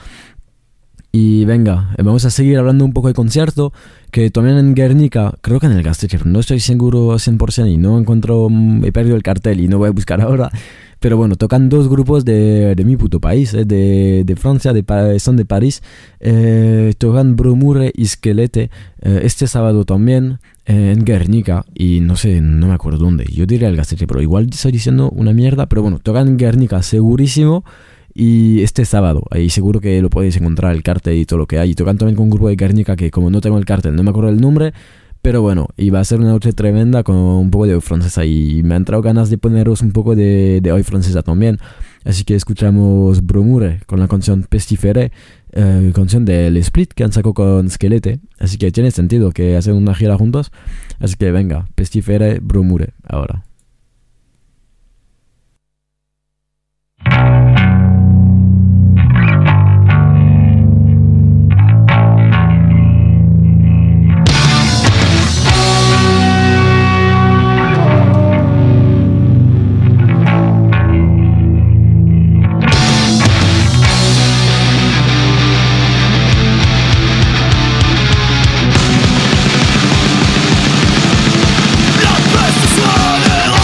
Y venga, vamos a seguir hablando un poco de concierto, que también en Guernica, creo que en el Gasteche, no estoy seguro cien por ciento y no encuentro, he perdido el cartel y no voy a buscar ahora, pero bueno, tocan dos grupos de, de mi puto país, eh, de, de Francia, de, son de París, eh, tocan Bromure y Skelete, eh, este sábado también, eh, en Guernica, y no sé, no me acuerdo dónde, yo diría el Gasteche, pero igual estoy diciendo una mierda, pero bueno, tocan en Guernica, segurísimo. Y este sábado, ahí seguro que lo podéis encontrar, el cartel y todo lo que hay. Y tocan también con un grupo de Guernica que como no tengo el cartel, no me acuerdo el nombre. Pero bueno, y va a ser una noche tremenda con un poco de hoy francesa. Y me han entrado ganas de poneros un poco de, de hoy francesa también. Así que escuchamos Bromure con la canción Pestifere, eh, canción del Split que han sacado con Skelete. Así que tiene sentido que hacen una gira juntos. Así que venga, Pestifere, Bromure, ahora. La peste suele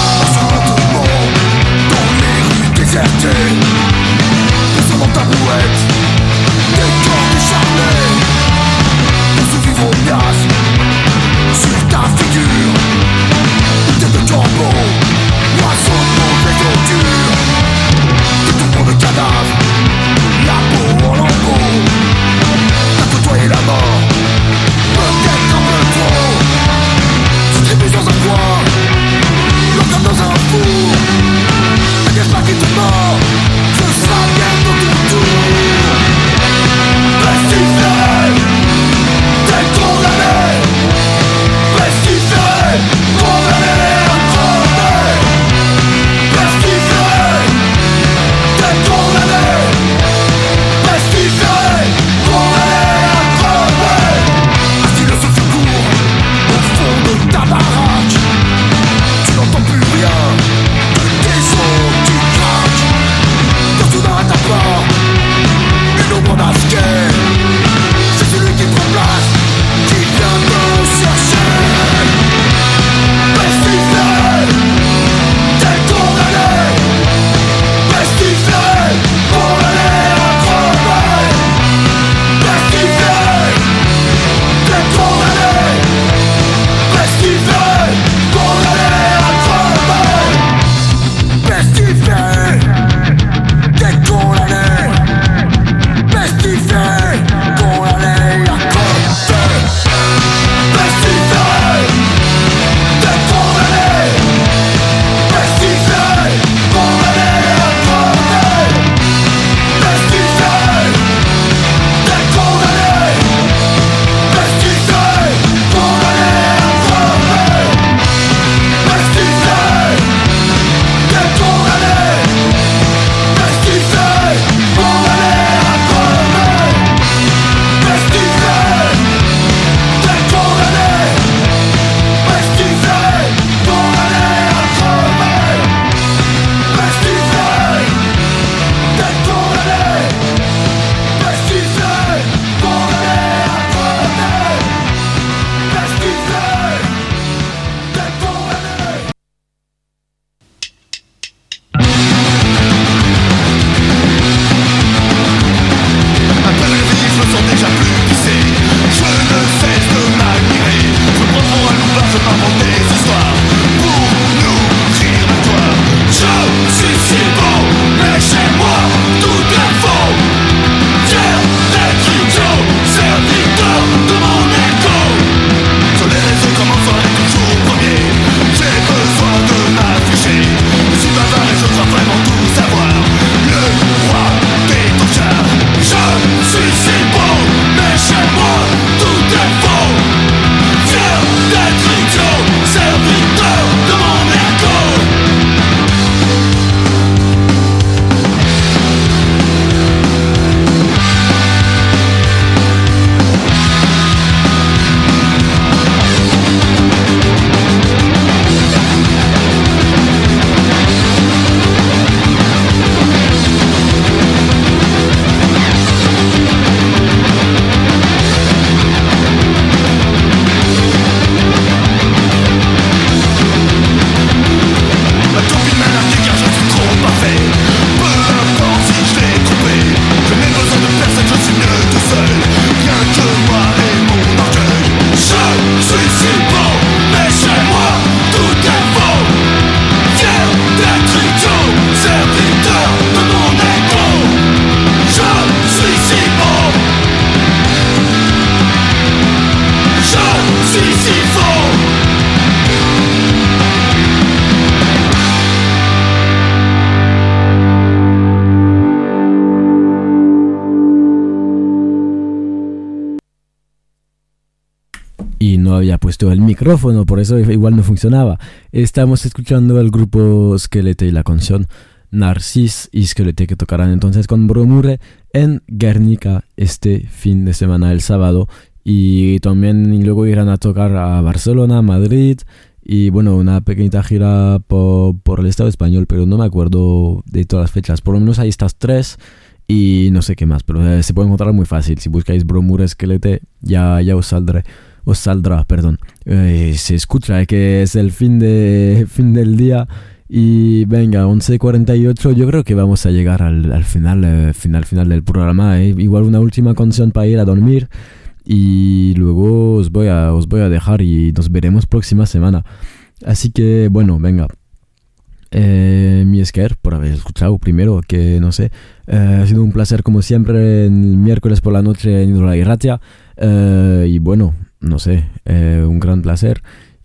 puesto el micrófono, por eso igual no funcionaba. Estamos escuchando al grupo Skelete y la canción Narcis y Skelete, que tocarán entonces con Bromure en Guernica este fin de semana, el sábado. Y también luego irán a tocar a Barcelona, Madrid y bueno, una pequeñita gira por, por el Estado español, pero no me acuerdo de todas las fechas. Por lo menos hay estas tres y no sé qué más, pero eh, se puede encontrar muy fácil. Si buscáis Bromure Skelete ya, ya os saldré. Os saldrá, perdón. Eh, se escucha eh, que es el fin, de, fin del día. Y venga, once cuarenta y ocho, yo creo que vamos a llegar al, al final, eh, final, final del programa. Eh. Igual una última canción para ir a dormir. Y luego os voy a, os voy a dejar y nos veremos próxima semana. Así que, bueno, venga. Eh, mi Esker, por haber escuchado primero, que no sé. Eh, ha sido un placer como siempre el miércoles por la noche en Hidrola y Ratia. Eh, y bueno, no sé, eh, un gran placer.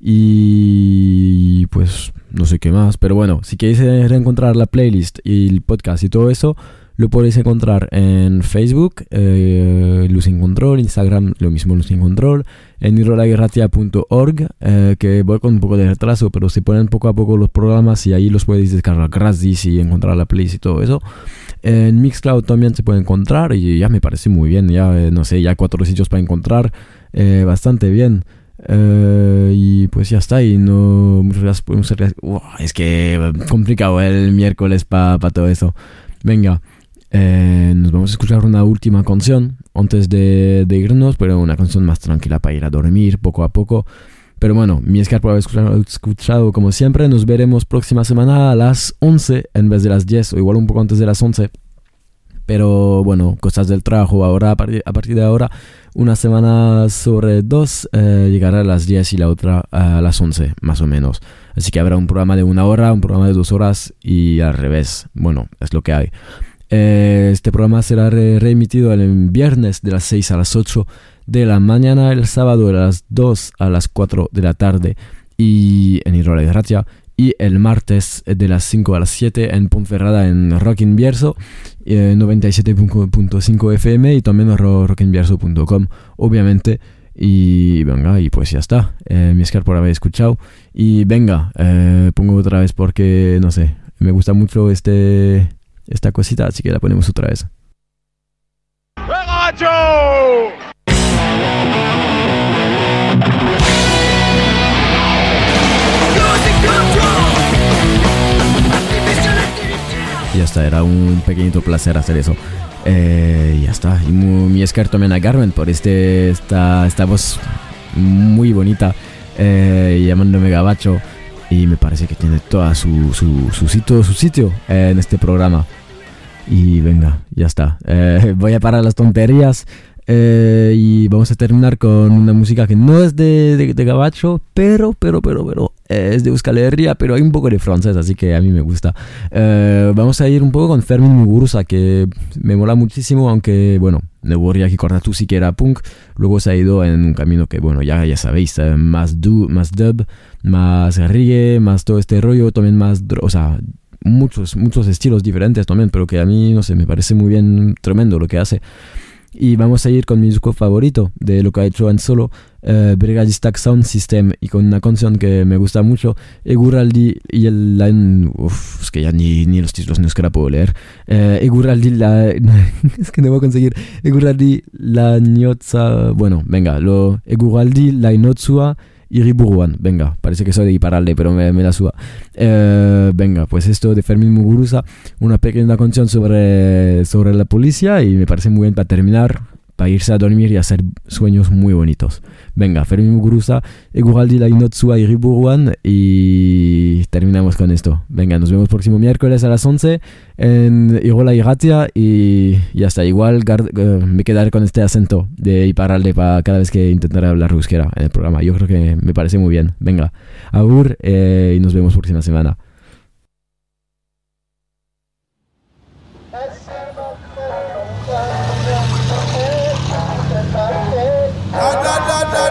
Y pues no sé qué más, pero bueno, si queréis reencontrar la playlist y el podcast y todo eso, lo podéis encontrar en Facebook, eh, Luz Sin Control, Instagram, lo mismo Luz Sin Control, en hidrolaguirratia punto org, eh, que voy con un poco de retraso, pero se ponen poco a poco los programas y ahí los podéis descargar gratis y encontrar la playlist y todo eso. En Mixcloud también se puede encontrar y ya me parece muy bien, ya eh, no sé, ya cuatro sitios para encontrar, eh, bastante bien. Uh, y pues ya está, y no muchas gracias, muchas gracias. Wow, es que complicado el miércoles para pa todo eso. Venga, eh, nos vamos a escuchar una última canción antes de, de irnos, pero una canción más tranquila para ir a dormir poco a poco. Pero bueno, mi Scar por haber escuchado, escuchado como siempre. Nos veremos próxima semana a las once en vez de las diez, o igual un poco antes de las once. Pero bueno, cosas del trabajo. Ahora, a partir, a partir de ahora, una semana sobre dos, eh, llegará a las diez y la otra a las once, más o menos. Así que habrá un programa de una hora, un programa de dos horas y al revés. Bueno, es lo que hay. Eh, este programa será re reemitido el viernes de las seis a las ocho de la mañana, el sábado de las dos a las cuatro de la tarde y en Hidrola y Ratia. Y el martes de las cinco a las siete en Ponferrada en Rock Invierso, eh, noventa y siete punto cinco F M y también rock invierso punto com, obviamente. Y venga, y pues ya está. Eh, mi Scar por haber escuchado. Y venga, eh, pongo otra vez porque, no sé, me gusta mucho este esta cosita, así que la ponemos otra vez. Ya está, era un pequeñito placer hacer eso. Eh, ya está. Y muy, mi Scar también a Garment por este, esta, esta voz muy bonita, eh, llamándome Gabacho. Y me parece que tiene todo su, su, su sitio, su sitio eh, en este programa. Y venga, ya está. Eh, voy a parar las tonterías. Eh, y vamos a terminar con una música que no es de, de, de Gabacho, pero, pero, pero, pero eh, es de Euskal Herria, pero hay un poco de francés, así que a mí me gusta. Eh, vamos a ir un poco con Fermin Muguruza, que me mola muchísimo, aunque, bueno, Neburia que corta tú sí que era punk, luego se ha ido en un camino que, bueno, ya, ya sabéis, eh, más, du, más dub, más reggae, más todo este rollo, también más, o sea, muchos, muchos estilos diferentes también, pero que a mí, no sé, me parece muy bien, tremendo lo que hace. Y vamos a ir con mi disco favorito de lo que ha hecho en solo, uh, Brigadistak Sound System, y con una canción que me gusta mucho, Eguraldi y el line, uff, es que ya ni, ni los títulos no es que la puedo leer, uh, Eguraldi la, es que no voy a conseguir, Eguraldi la Niotza, bueno, venga, lo, Eguraldi la Inotsua Iriburuan, venga, parece que soy de Iparralde, pero me, me la suba. Eh, venga, pues esto de Fermin Muguruza, una pequeña canción sobre, sobre la policía y me parece muy bien para terminar, para irse a dormir y hacer sueños muy bonitos. Venga, Fermin Muguruza, Eguraldi la Inotsua Iriburuan y terminamos con esto. Venga, nos vemos próximo miércoles a las once en Hidrola y Ratia y ya está. Igual uh, me quedaré con este acento de Iparralde para cada vez que intentaré hablar euskera en el programa. Yo creo que me parece muy bien. Venga, agur eh, y nos vemos próxima semana.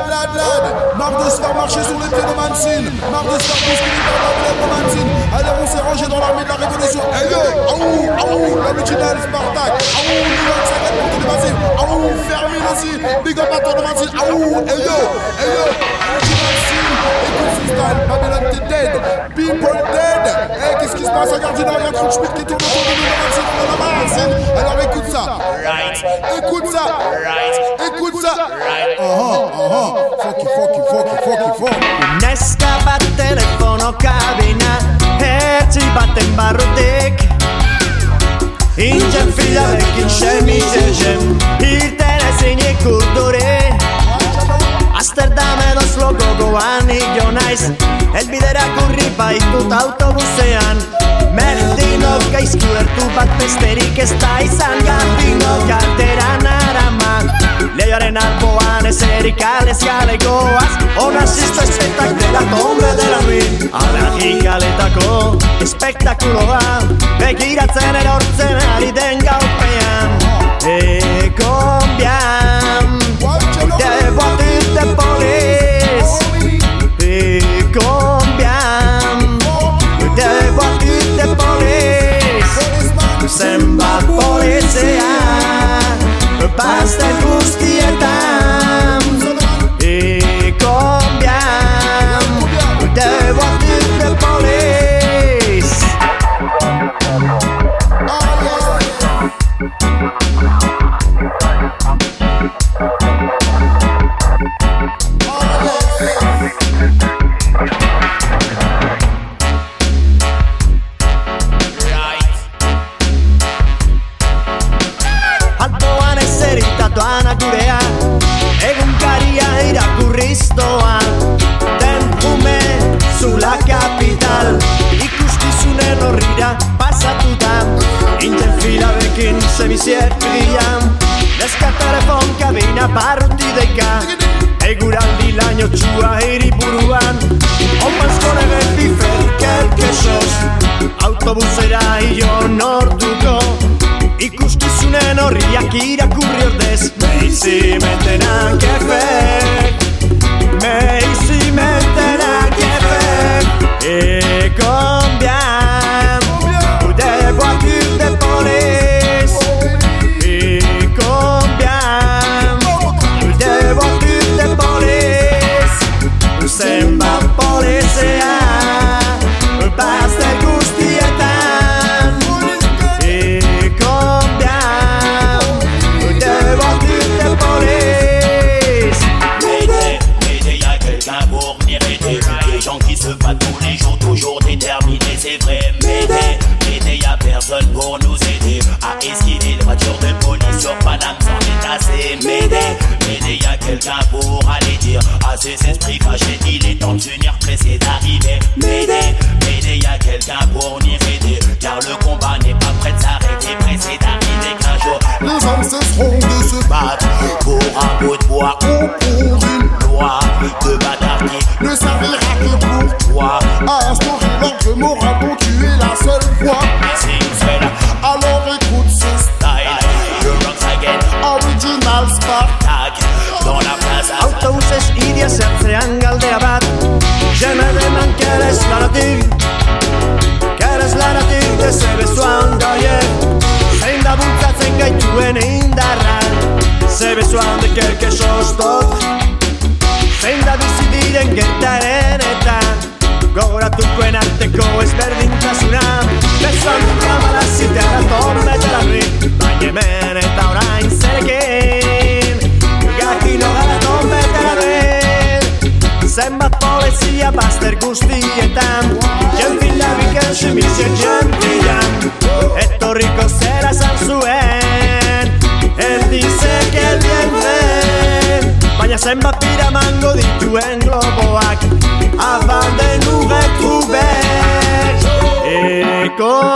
Marre de se faire marcher sur les pieds de Mancine, marre de se faire bousculer par la blême de Mancine. Allez, on s'est rangé dans l'armée de la révolution. Hey yo, aouh, aouh, l'original Spartak. Aouh, New York, ça gagne pour tous les massifs. Aouh, Fermine aussi, big up à toi de massif. Aouh, hey yo, hey yo, original Sim, écoute ce style, Babylon t'es dead, people dead. Hey, qu'est-ce qui se passe? Regarde, il y a Trump Schmidt qui tourne autour de nous, dans la massif. Alors écoute ça, Right, écoute ça, right, écoute ça. right. Aha, aha, fucky, fucky, fucky, fucky, fucky. Neska bat telefono kabina Hertzi baten barrutik Intzen filarekin semitzen Irten ezinik urduri Amsterdam edo zloko goan jo naiz Elbidera kurri baitut autobusean Merdinok gaizku ertu bat besterik ez da izan Gardinok alteran araman Leioaren alboan ezerik alez galegoaz On asisto a espectac de la tombe de la nuit Alagik aletako espektakuloa Begiratzen erortzen ari den gaupean E kombian Debo a ti de polis E kombian Debo a ti de polis Zenbat polizia Bazter guztietan E kombian Debo a ti de polis Alboan ezeritatua gurea Egunkaria irakurriztoa Tenpume zula kapital Ikuskizunen horrira pasatuta Inten filarekin semiziertrian Neska telefon kabina barruti deika Eguraldi laino txua hiriburuan Omanzko legen biferik elkesos Autobusera ion orduko Ikuskizunen horriak irakurri ordez Meizi mentenak efek Meizi mentenak efek E kombian Debo a ti de polis E kombian Debo a ti de polis Zenbat polizia Bazter guztietan E kombian Debo a ti de polis M'aider, m'aider, y'a quelqu'un pour venir aider Les gens qui se battent tous les jours, toujours déterminés, c'est vrai. M'aider, m'aider, y'a personne pour nous aider À esquiver les voitures de police sur Paname sans détasser. M'aider, m'aider, y'a quelqu'un pour aller dire À ces esprits fâchés, il est temps de s'unir, pressé d'arriver. M'aider, m'aider, y'a quelqu'un pour venir aider Car le combat n'est pas prêt de s'arrêter, pressé d'arriver qu'un jour Les hommes cesseront de se battre pour un bout de bois ou pour une loi de bâtard qui ne servira que pour toi. à instaurer l'ordre moral dont tu es la seule voix. C'est une seule Alors écoute ce style, le rock again, original Spartak. dans la plaza. Autobuses iria zertzean galdera bat Jeme deman keres lanatik Keres lanatik dezebezuan gaie Zein da bultzatzen gaituen indarra Zebezuan de kerke sostot Zein da bizi diren gertarenetan Gogoratukoen arteko ezberdintasuna Bezuan kamara ziteara tombetara nui Baina hemen eta orain zerekin Gatino gara tombetara nui Zenbat polizia bazter guztietan Jenfin labiken semizien jentian Etorriko zera zan zuen Erdizek eldien den Baina zenbat pira mango dituen globoak Abanden ugetu bet E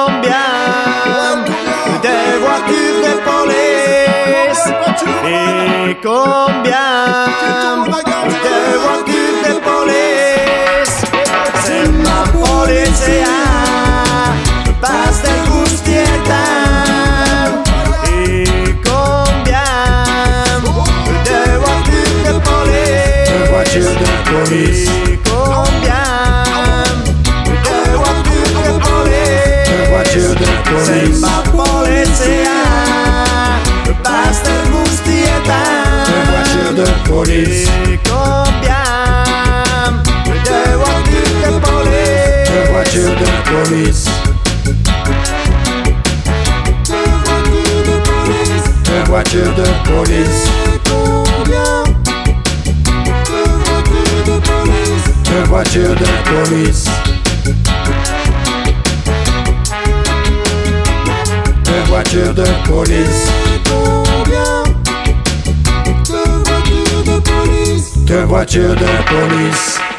kombian De voiture de police E kombian De voiture de police Zenbat polizia Bazter guztietan E kombian De voiture de police De voiture de police. E kombian De voiture de police voitures de police. De voitures de police. De voitures de police. De voitures de police.